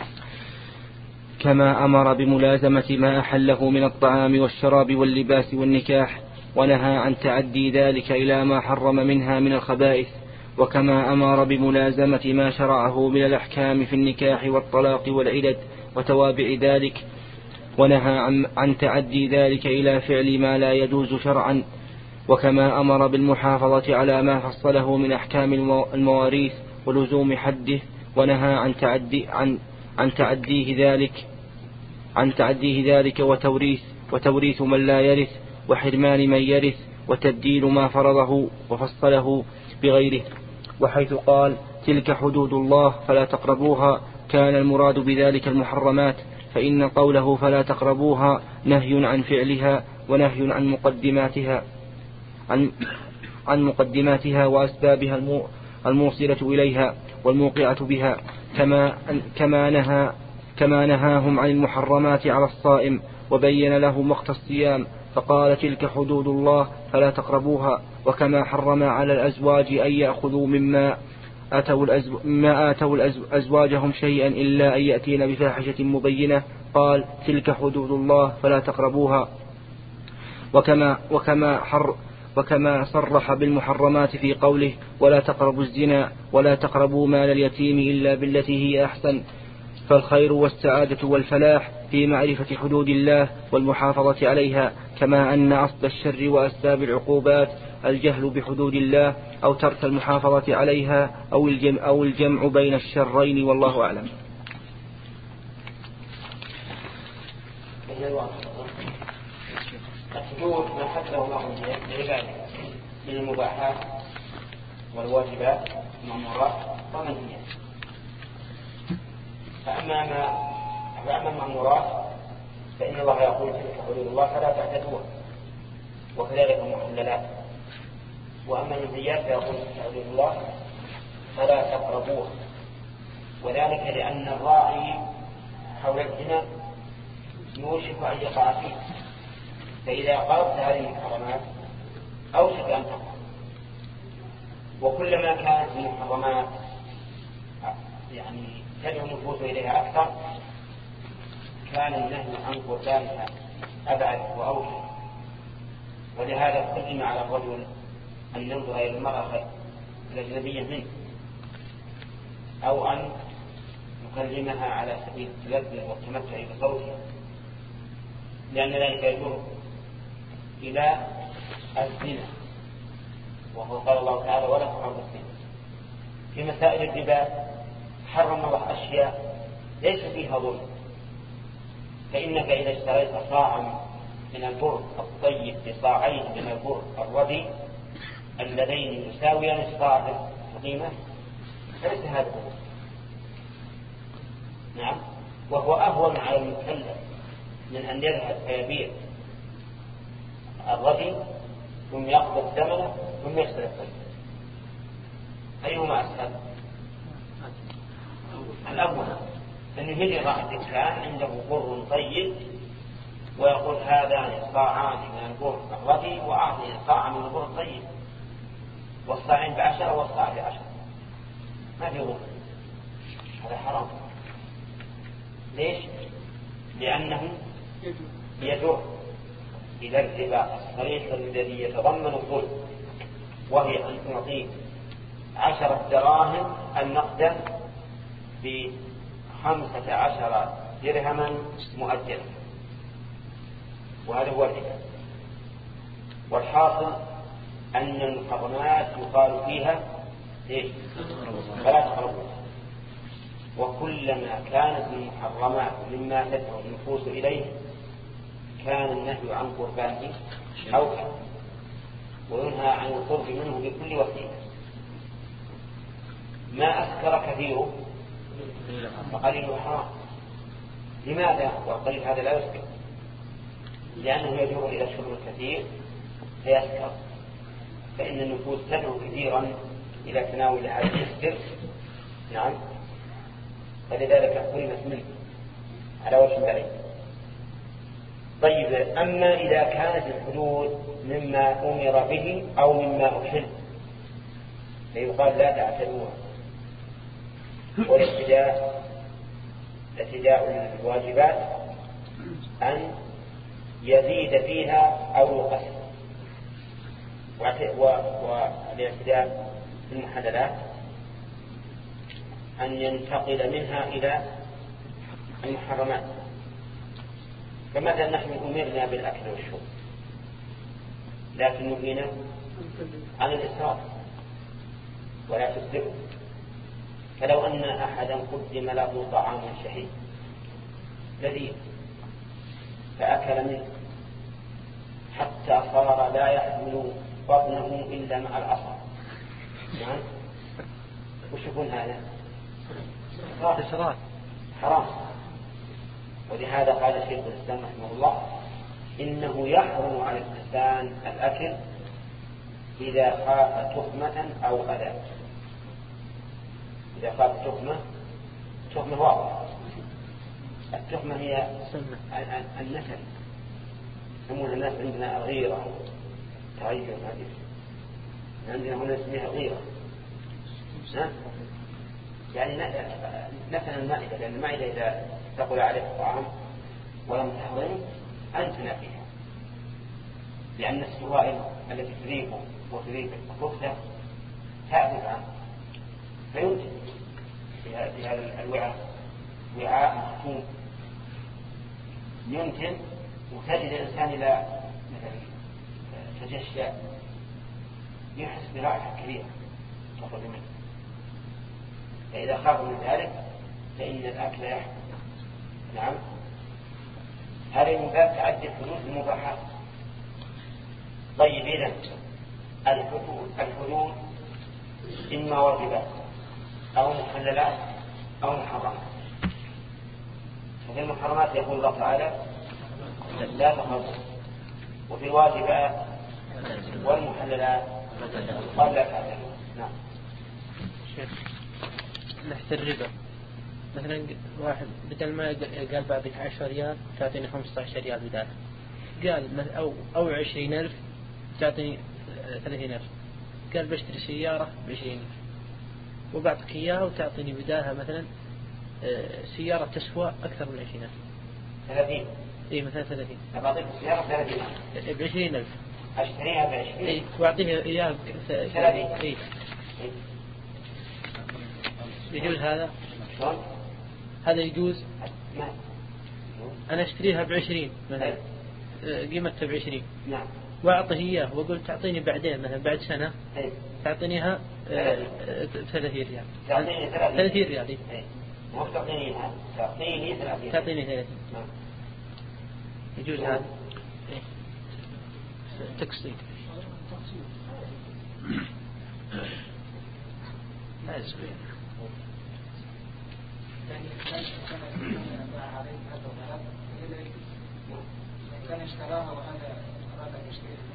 كما أمر بملازمة ما أحله من الطعام والشراب واللباس والنكاح ونهى عن تعدي ذلك إلى ما حرم منها من الخبائث وكما أمر بملازمة ما شرعه من الأحكام في النكاح والطلاق والعدد وتوابع ذلك ونهى عن, عن تعدي ذلك إلى فعل ما لا يجوز شرعا وكما أمر بالمحافظة على ما فصله من أحكام المواريث ولزوم حده ونهى عن تعدي عن عن تعديه ذلك عن تعديه ذلك وتوريث وتوريث من لا يرث وحرمان من يرث وتبديل ما فرضه وفصله بغيره. وحيث قال تلك حدود الله فلا تقربوها كان المراد بذلك المحرمات فإن قوله فلا تقربوها نهي عن فعلها ونهي عن مقدماتها عن, عن مقدماتها وأسبابها الموصلة إليها والموقعة بها كما, كما, نهى كما نهاهم عن المحرمات على الصائم وبين له وقت الصيام فقال تلك حدود الله فلا تقربوها وكما حرم على الأزواج أن يأخذوا مما آتوا, الأزو... ما آتوا أزواجهم شيئا إلا أن يأتين بفاحشة مبينة قال تلك حدود الله فلا تقربوها وكما, وكما, حر... وكما صرح بالمحرمات في قوله ولا تقربوا الزنا ولا تقربوا مال اليتيم إلا بالتي هي أحسن. فالخير والسعادة والفلاح في معرفة حدود الله والمحافظة عليها، كما أن أصل الشر وأسباب العقوبات الجهل بحدود الله أو ترك المحافظة عليها أو الجمع, أو الجمع بين الشرين، والله أعلم. الحدود ما حده الله لعباده من المباحات والواجبات والمأمورات والمنهيات. فأما ما فأما المأمورات فإن الله يقول تلك حدود الله فلا تعتدوها، وكذلك المحللات. وأما المنهيات فيقول تلك حدود الله فلا تقربوها، وذلك لأن الراعي حول الزنا يوشك أن يقع فيه، فإذا قربت هذه المحرمات أوشك أن تقع. وكلما كانت المحرمات يعني تدعو النفوس إليها أكثر كان النهي عن قربانها أبعد وأوشك. ولهذا قدم على الرجل أن ينظر إلى المرأة الأجنبية منه، أو أن يكلمها على سبيل التلذذ والتمتع بصوتها، لأن ذلك يجر إلى الزنا، وهو قال الله تعالى ولا تقربوا الزنا. في مسائل الربا حرم الله أشياء ليس فيها ظلم، فإنك إذا اشتريت صاعا من البر الطيب بصاعين من البر الردي اللذين يساويان الصاع القيمة فليس هذا هو. نعم، وهو أهون على المكلف من أن يذهب فيبيع الردي ثم يقبض ثمنه ثم يشتري الطيب. أيهما أسهل؟ الأول أن يجري راح الدكان عنده بر طيب ويقول هذان صاعان من البر الردي وأعطني صاع من البر الطيب، والصاعين بعشرة والصاع بعشرة، ما في غر. هذا حرام. ليش؟ لأنه يجر إلى الربا الصريح الذي يتضمن الظلم، وهي أن تعطيه عشرة دراهم النقدا بخمسة عشر درهما مؤجلا، وهذا هو الربا. والحاصل أن المحرمات يقال فيها إيش؟ فلا تقربوها. وكلما كانت المحرمات مما تدعو النفوس إليه كان النهي عن قربانه أوحى، وينهى عن القرب منه بكل وسيلة. ما أسكر كثيره فقليل حرام. لماذا؟ والقليل هذا لا يسكر، لأنه يجر إلى الشرب الكثير فيسكر، فإن النفوس تدعو كثيرا إلى تناول هذا السكر. نعم، فلذلك قلمت منه على وجه بعيد. طيب، أما إذا كانت الحدود مما أمر به أو مما أحل فيقال لا تعتدوها. والابتداء ابتداء الواجبات أن يزيد فيها أو يقصر، والاعتداء في المحللات أن ينتقل منها إلى المحرمات. فمثلا نحن أمرنا بالأكل والشرب لكن نهينا عن الإسراف ولا تسرفوا. فلو أن أحدا قدم له طعام شهي لذيذ فأكل منه حتى صار لا يحمل بطنه إلا مع العصا، نعم، وش يكون هذا؟ إسراف حرام. ولهذا قال الشيخ الإسلام رحمه الله إنه يحرم على الإنسان الأكل إذا خاف تهمة أو أذى. إذا خاف تهمة، تهمة واضحة. التهمة هي النكر، يسمون الناس عندنا غيرة تغير هذه، عندنا هنا نسميها غيرة. يعني مثلا المائدة، لأن المائدة إذا تقول عليك الطعام ولم تحضره أنت نافيها، لأن السوائل التي تذيبه وتذيب الكفتة تعذب عنه فينتج في هذا الوعاء وعاء مختوم ينتج، وتجد الإنسان إلى مثلا تجشى يحس برائحة كبيرة تخرج منه، فإذا خاف من ذلك فإن الأكل يحرم. نعم. هذه من باب تعدي الحدود المباحات. طيب إذن الحدود الحدود إما واجبات أو محللات أو محرمات. ففي المحرمات يقول الله تعالى لا تقربوا، وفي الواجبات والمحللات قال لا تعتدوا. نعم. نحت الربا مثلا واحد بدل ما قال بعطيك عشرة ريال تعطيني خمسة عشر ريال بداله، قال أو أو عشرين ألف تعطيني ثلاثين ألف، قال بشتري سيارة بعشرين ألف وبعطيك إياها وتعطيني بدالها مثلا سيارة تسوى أكثر من عشرين ألف. ثلاثين. إيه مثلا ثلاثين. أعطيك السيارة ثلاثين. بعشرين ألف. أشتريها بعشرين. إيه وأعطيها إياها ثلاثين. إيه. يجوز هذا؟ شلون؟ هذا يجوز؟ نعم. أنا أشتريها بعشرين مثلا قيمتها بعشرين. نعم. وأعطيه إياه وأقول تعطيني بعدين مثلا بعد سنة أي. تعطينيها ثلاثين ريال. تعطيني ثلاثين ريال. أي. مو تعطينيها تعطيني ثلاثين. تعطيني ثلاثين. نعم. يجوز هذا؟ إيه. تقسيط. لا يسوي. كان اشتراها وهذا أراد أن يشتريها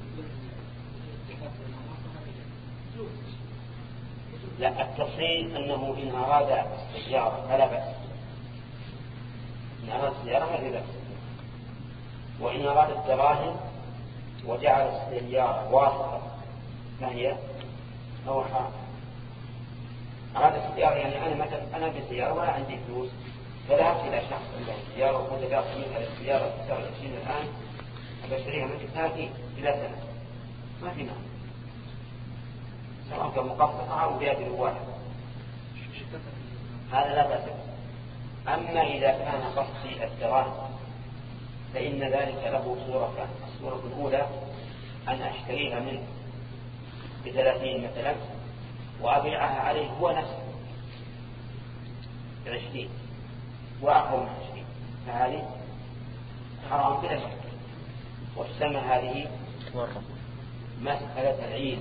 لا، التفصيل أنه إن أراد السيارة فلا بأس، إن أراد السيارة ما في بأس، وإن أراد الدراهم وجعل السيارة واسطة فهي هو حرام. أراد السيارة يعني أنا مثلا أنا بسيارة ولا عندي فلوس فذهبت إلى شخص عنده سيارة وقلت له أعطيني السيارة تساوي عشرين الآن أبشتريها منك تأتي إلى سنة ما في معنى، سواء كان مقسطة أو بيد واحد هذا لا بأس. أما إذا كان قصدي الدراهم فإن ذلك له صورتان. الصورة الأولى أن أشتريها منه بثلاثين مثلا وأبيعها عليه هو نفسه بعشرين وأقل من عشرين، فهذه حرام بلا شك. وتسمى هذه مسألة العين.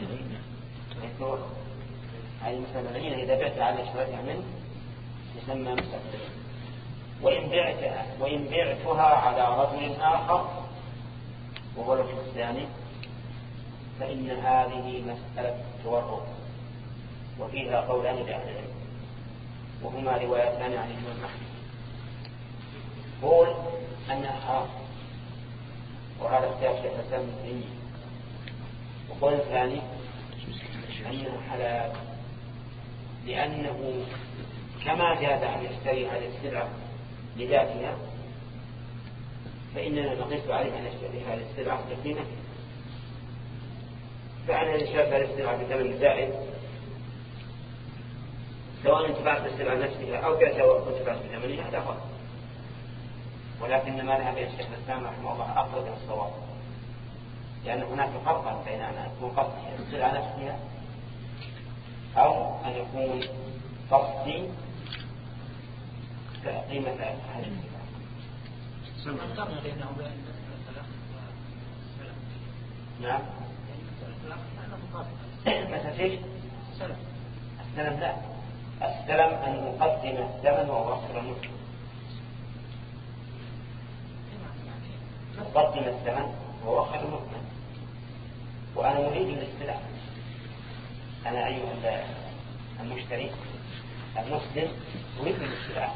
هذه مسألة العين إذا بعت على اشتريتها منه تسمى مسألة العين. وإن بعتها وإن بعتها على رجل آخر وهو الوجه الثاني فإن هذه مسألة تورط، وفيها قولان لأهل العلم وهما روايتان عن الإمام أحمد. قول أنها حرام وهذا اختيار شيخ الإسلام ابن تيمية، وقول الثاني أنه حلال لأنه كما جاز أن يشتري هذه السلعة لذاتها فإننا نقص عليه أن يشتري هذه السلعة بقيمتها، فأنا نشتري هذه السلعة بثمن زائد سواء انتفعت بالسلعة نفسها أو بعتها وانتفعت بثمنها هذا غلط. ولكن ما ذهب إلى الشيخ الإسلام رحمه الله أقرب إلى الصواب، لأن هناك فرقا بين أن تكون قصدي السلعة نفسها أو أن يكون قصدي قيمة هذه السلعة. نعم. مثل ايش؟ السلم. السلم لا، السلم أن نقدم الثمن ووصل الملك. نقدم الثمن ووصل الملك وأنا أريد الاستلام. أنا أيها المشتري المسلم أريد الاستلام.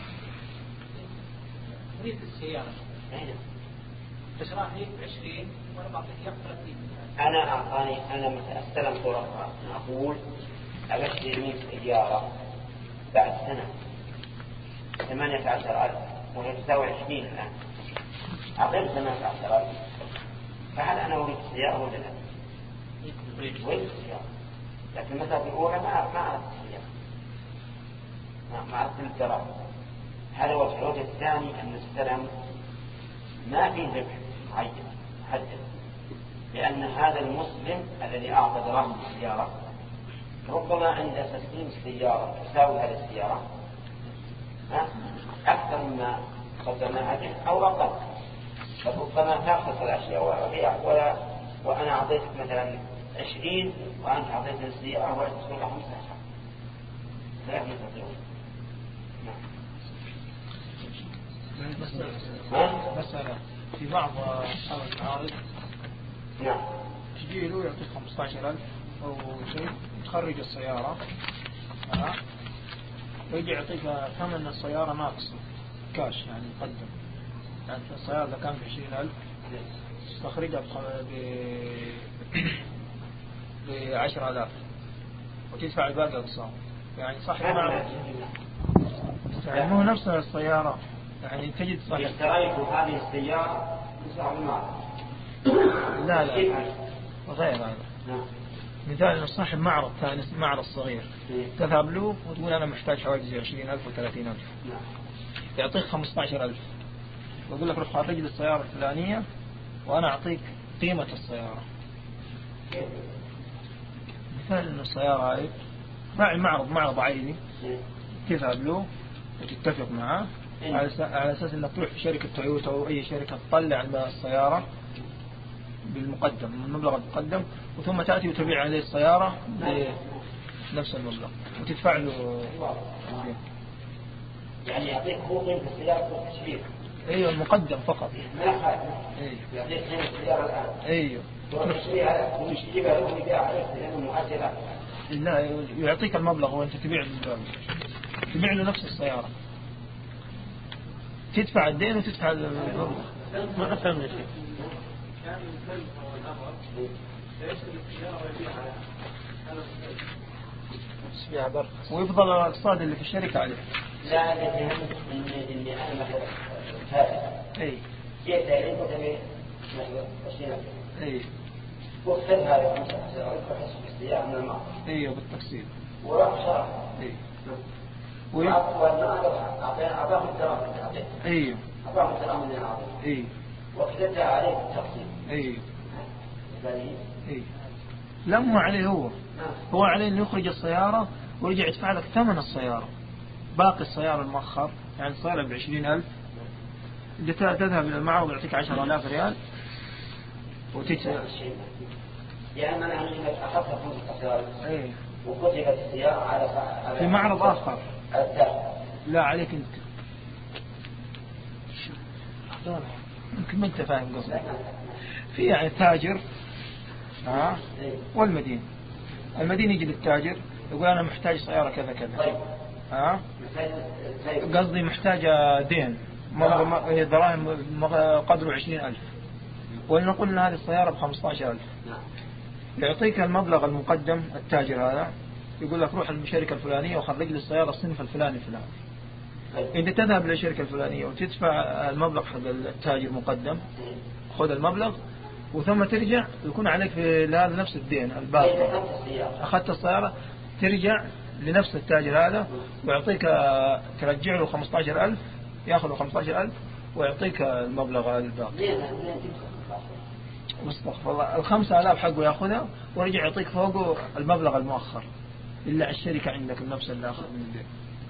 أريد السيارة. أين؟ تشرحني بعشرين وأنا بعطيك إياه ثلاثين. أنا أعطاني أنا مثلا استلم صورة أقول أبشتري منك سيارة بعد سنة ثمانية عشر ألف وهي تساوي عشرين الآن، أعطيت ثمانية عشر ألف فهل أنا أريد السيارة ولا لا؟ أريد السيارة، لكن المسألة الأولى ما ما أردت السيارة، ما ما أردت الدراهم. هذا وجه. الوجه الثاني أن السلم ما فيه ذبح معين محدد، لأن هذا المسلم الذي أعطى دراهم السيارة ربما عند تسليم السيارة تساوي هذه السيارة أكثر مما قدمنا عليه أو أقل، فربما تأخذ الأشياء ولا وأنا أعطيتك مثلا عشرين وأنت أعطيتني السيارة وأعطيتك خمسة عشر لا يستطيعون. مسألة في بعض أصحاب المعارض نعم تجي له يعطيك خمسة عشر ألف أو شيء تخرج السيارة ها ويجي يعطيك ثمن السيارة ناقص كاش يعني مقدم، يعني السيارة إذا كان بعشرين ألف تخرجها بعشر آلاف وتدفع الباقي أقساط، يعني صاحب المعرض يعني مو نفس السيارة، يعني تجد صاحب اشتريت هذه السيارة بصاحب المعرض. لا لا غير هذا. مثال صاحب معرض ثاني معرض صغير تذهب له وتقول أنا محتاج حوالي عشرين ألف وثلاثين ألف يعطيك خمسة عشر ألف ويقول لك روح خرج لي السيارة الفلانية وأنا أعطيك قيمة السيارة. مثال إنه السيارة هاي راعي معرض معرض عيني تذهب له وتتفق معه على أساس إنك تروح في شركة تويوتا أو أي شركة تطلع السيارة بالمقدم من المبلغ المقدم وثم تأتي وتبيع عليه السيارة بنفس المبلغ وتدفع له. يعني يعطيك هو قيمة السيارة تشبيه. ايوه المقدم فقط. ما خالف. ايوه. يعطيك قيمة السيارة الآن. ايوه. وتشبيها وتجيبها له ويبيعها عليك لأنه مؤجلة. لا يعطيك المبلغ وأنت تبيع تبيع له نفس السيارة. تدفع الدين وتدفع المبلغ. ما أفهم شيء. ويفضل الاقتصاد اللي في الشركة عليه. لا أدري إني إني أنا مثلا هذا. أي. جيت إليك وتبي مثلا عشرين. أي. وخذ هذا خمسة عشر ألف وحسب السيارة من الماضي. أيوه بالتفصيل. وراح شرح. أي. وأعطينا أعطاه الدراهم اللي أعطيته. أيوه. أعطاه الدراهم اللي أعطيته. أي. وكتبتها عليه بالتفصيل. أيوه. بلي. أي. لا مو عليه هو. هو عليه إنه يخرج السيارة ويرجع يدفع لك ثمن السيارة. باقي السيارة المؤخر يعني السيارة بعشرين ألف. إذا تذهب إلى المعرض يعطيك عشرة آلاف ريال وتجي. يعني أنا أنا أخذت فلوس السيارة. إيه. وكتبت السيارة على على. في معرض آخر. على الداخل. لا عليك أنت. يمكن ما أنت فاهم قصدي. في يعني تاجر. ها. والمدين. المدين يجي للتاجر يقول أنا محتاج سيارة كذا كذا. ها. قصدي محتاجة دين. دراهم قدره عشرين ألف. ولنقول أن هذه السيارة بخمسة عشر ألف. يعطيك المبلغ المقدم التاجر هذا يقول لك روح الشركة الفلانية وخرج لي السيارة الصنف الفلاني الفلاني. إذا تذهب للشركة الفلانية وتدفع المبلغ حق التاجر مقدم خذ المبلغ وثم ترجع يكون عليك في هذا نفس الدين الباقي. أخذت السيارة ترجع لنفس التاجر هذا ويعطيك ترجع له خمسة عشر ألف يأخذ له خمسة عشر ألف ويعطيك المبلغ الباقي. مستغفر الله الخمسة آلاف حقه يأخذها ورجع يعطيك فوقه المبلغ المؤخر إلا الشركة عندك نفس اللي أخذ من الدين.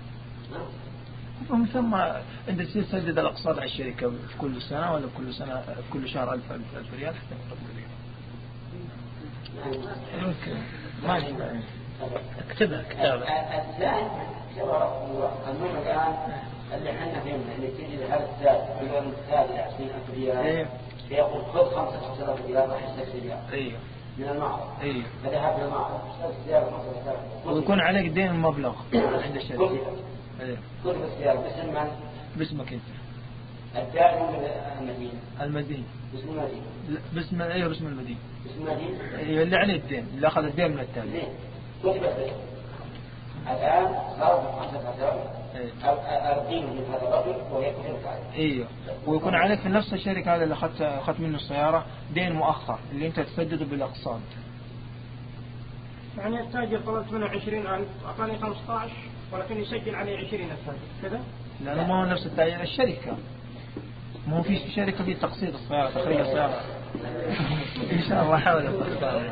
ومن ثم أنت تصير تسدد الأقساط على الشركة في كل سنة ولا كل سنة كل شهر ألف ألف ألف ريال حتى تقبل بيها. ما يجب اكتبها كتابة. الثاني المهم الآن اللي احنا فهمنا اللي تيجي لهذا الثالث اليوم الثالث عشرين ألف ريال يقول خذ خمسة عشر ألف ريال راح يستكفي ريال. أيوه. من المعرض. أيوه. فذهب للمعرض اشتري السيارة خمسة آلاف. ويكون عليك دين المبلغ عند الشركة. أيوه. كل السيارة باسم من؟ باسمك أنت. الدائم من المدينة. المدينة. باسم المدينة. باسم أيوه باسم المدينة. باسم المدينة. أيوه اللي عليه الدين اللي أخذ الدين من التالي. كتبت الآن صار خمسة آلاف أردين من هذا الرجل ويكون القاعدة. ايوه، ويكون عليك في نفس الشركة هذا اللي أخذت أخذت منه السيارة دين مؤخر اللي أنت تسدده بالأقساط. يعني التاجر طلبت منه عشرين ألف أعطاني خمسة عشر ولكن يسجل عليه عشرين التاجر كذا؟ لأنه ما هو نفس التاجر الشركة، ما هو في شركة في تقسيط السيارة تخريج السيارة. إن شاء الله حاول أتقصد.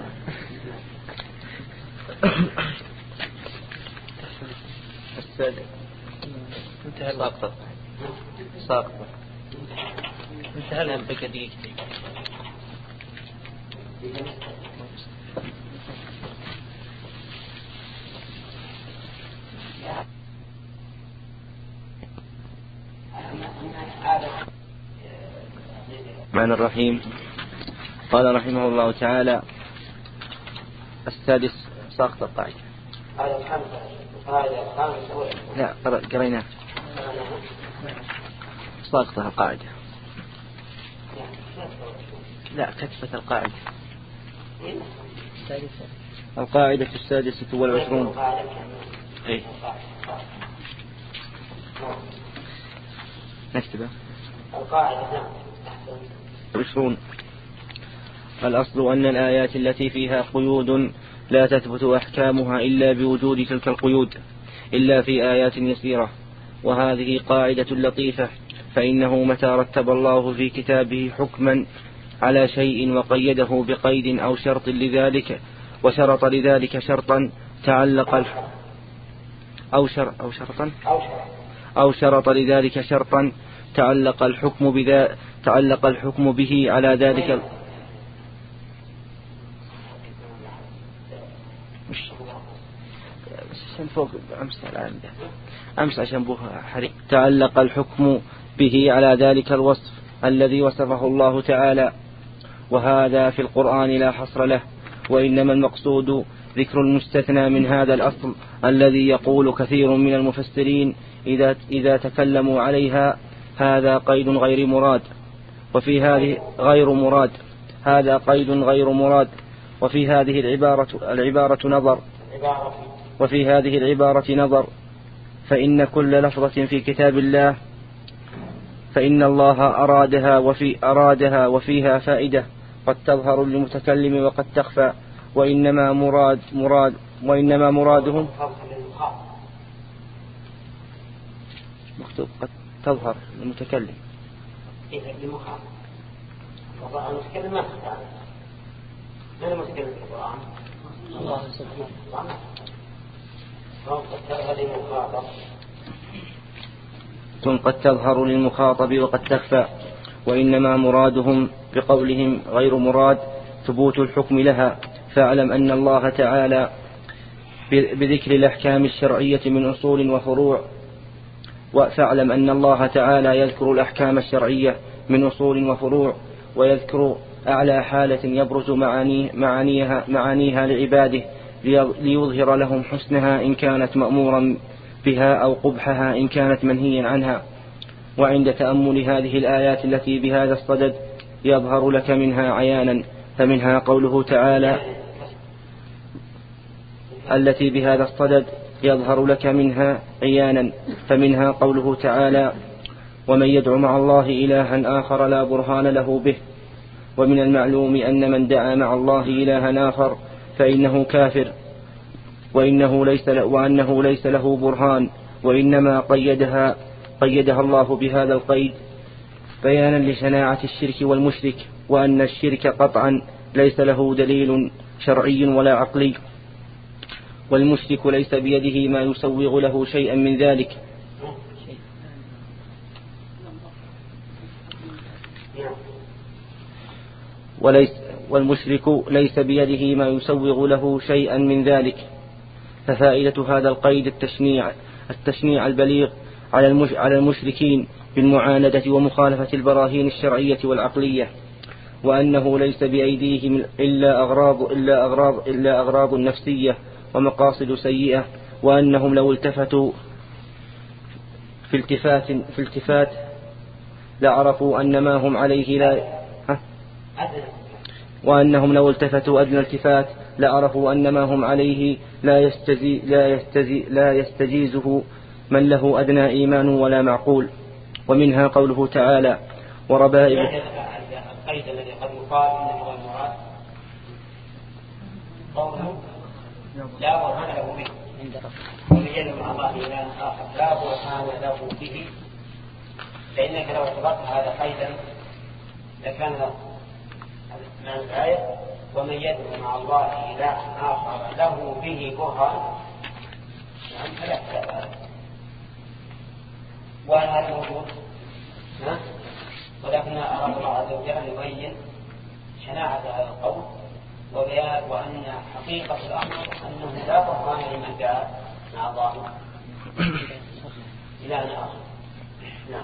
السادة انتهى ساقطة ساقطة انتهى لهم بقى دقيقتين. الرحمن الرحيم. قال رحمه الله تعالى: السادس ساقط القاعدة. هذا الخامسة القاعدة الخامسة لا قريناه ساقطة القاعدة. لا كتبة القاعدة. القاعدة السادسة والعشرون. ايه نكتبها. القاعدة عشرون. الأصل أن الآيات التي فيها قيود لا تثبت أحكامها إلا بوجود تلك القيود إلا في آيات يسيرة، وهذه قاعدة لطيفة، فإنه متى رتب الله في كتابه حكما على شيء وقيده بقيد أو شرط لذلك وشرط لذلك شرطا تعلق الح... أو, شر... أو شرطا أو شرط لذلك شرطا تعلق الحكم بذا تعلق الحكم به على ذلك مش عشان فوق أمس الآن أمس عشان بوها حريق. تعلق الحكم به على ذلك الوصف الذي وصفه الله تعالى، وهذا في القرآن لا حصر له، وإنما المقصود ذكر المستثنى من هذا الأصل الذي يقول كثير من المفسرين إذا إذا تكلموا عليها هذا قيد غير مراد، وفي هذه غير مراد هذا قيد غير مراد وفي هذه العبارة العبارة نظر وفي هذه العبارة نظر فإن كل لفظة في كتاب الله فإن الله أرادها وفي أرادها وفيها فائدة قد تظهر للمتكلم وقد تخفى، وإنما مراد مراد وإنما مرادهم مكتوب قد تظهر للمتكلم. المتكلم ما تختار من المتكلم في القرآن؟ الله سبحانه قد تظهر للمخاطب وقد تخفى، وإنما مرادهم بقولهم غير مراد ثبوت الحكم لها. فاعلم أن الله تعالى بذكر الأحكام الشرعية من أصول وفروع وفاعلم أن الله تعالى يذكر الأحكام الشرعية من أصول وفروع ويذكر أعلى حالة يبرز معانيه معانيها, معانيها لعباده ليظهر لهم حسنها إن كانت مأمورا بها أو قبحها إن كانت منهيا عنها. وعند تأمل هذه الآيات التي بهذا الصدد يظهر لك منها عيانا، فمنها قوله تعالى التي بهذا الصدد يظهر لك منها عيانا فمنها قوله تعالى ومن يدع مع الله إلها آخر لا برهان له به. ومن المعلوم أن من دعا مع الله إلها آخر فإنه كافر وإنه ليس وأنه ليس له برهان، وإنما قيدها قيدها الله بهذا القيد بيانا لشناعة الشرك والمشرك، وأن الشرك قطعا ليس له دليل شرعي ولا عقلي، والمشرك ليس بيده ما يسوغ له شيئا من ذلك. وليس والمشرك ليس بيده ما يسوغ له شيئا من ذلك. ففائدة هذا القيد التشنيع التشنيع البليغ على المشركين بالمعاندة ومخالفة البراهين الشرعية والعقلية، وأنه ليس بأيديهم إلا أغراض إلا أغراض إلا أغراض نفسية ومقاصد سيئة، وأنهم لو التفتوا في التفات في التفات لعرفوا أن ما هم عليه لا ها؟ وأنهم لو التفتوا أدنى التفات لعرفوا أن ما هم عليه لا يستزي لا يستزي لا يستجيزه من له أدنى إيمان ولا معقول. ومنها قوله تعالى وربائب. القيد الذي قد يقال انه هو المراد قوله لا برهان له به ومن يدعو مع الله الى اخر لا برهان له به، فانك لو اعتبرت هذا قيدا لكان معنى الايه ومن يدعو مع الله الى اخر له به برهان يعني فلا اختلاف. وهذا موجود ولكن أراد الله عز وجل أن يبين شناعة هذا القول وبيان وأن حقيقة الأمر أنه لا برهان لمن جاء مع الله إلى أن آخر. نعم.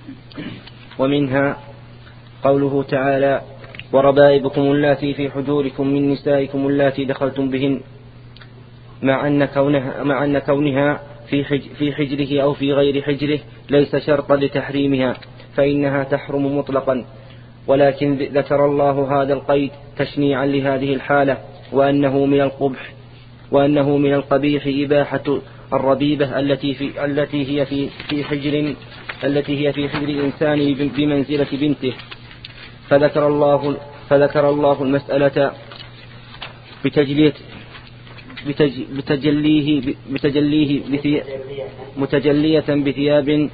ومنها قوله تعالى وربائبكم اللاتي في حجوركم من نسائكم اللاتي دخلتم بهن، مع أن كونها, مع أن كونها في, حج في حجره أو في غير حجره ليس شرطا لتحريمها، فإنها تحرم مطلقا، ولكن ذكر الله هذا القيد تشنيعا لهذه الحالة، وأنه من القبح وأنه من القبيح إباحة الربيبة التي في التي هي في في حجر التي هي في حجر الإنسان بمنزلة بنته. فذكر الله فذكر الله المسألة بتجلية بتج بتجليه بتجليه متجلية بثياب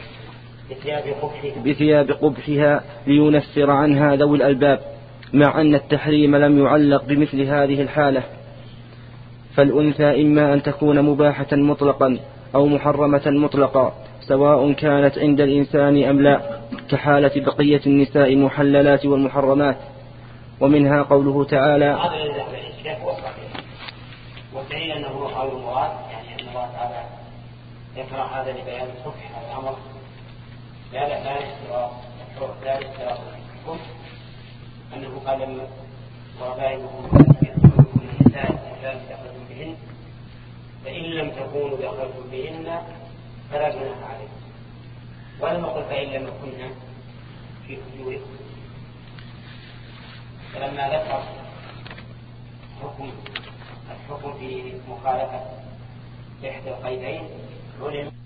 بثياب قبحها لينفر عنها ذوي الألباب، مع أن التحريم لم يعلق بمثل هذه الحالة. فالأنثى إما أن تكون مباحة مطلقا أو محرمة مطلقا سواء كانت عند الإنسان أم لا، كحالة بقية النساء المحللات والمحرمات. ومنها قوله تعالى والدليل أنه قول المراد يعني أن الله تعالى ذكر هذا لبيان الحكم هذا الأمر لا لا لا اشتراط لا اشتراط الحكم، أنه قال لما وربائبكم من النساء لا دخلتم بهن فإن لم تكونوا دخلتم بهن فلا جناح عليكم، ولم أقل فإن لم كن في حجوركم. فلما ذكر حكم الحكم في مخالفة إحدى القيدين علم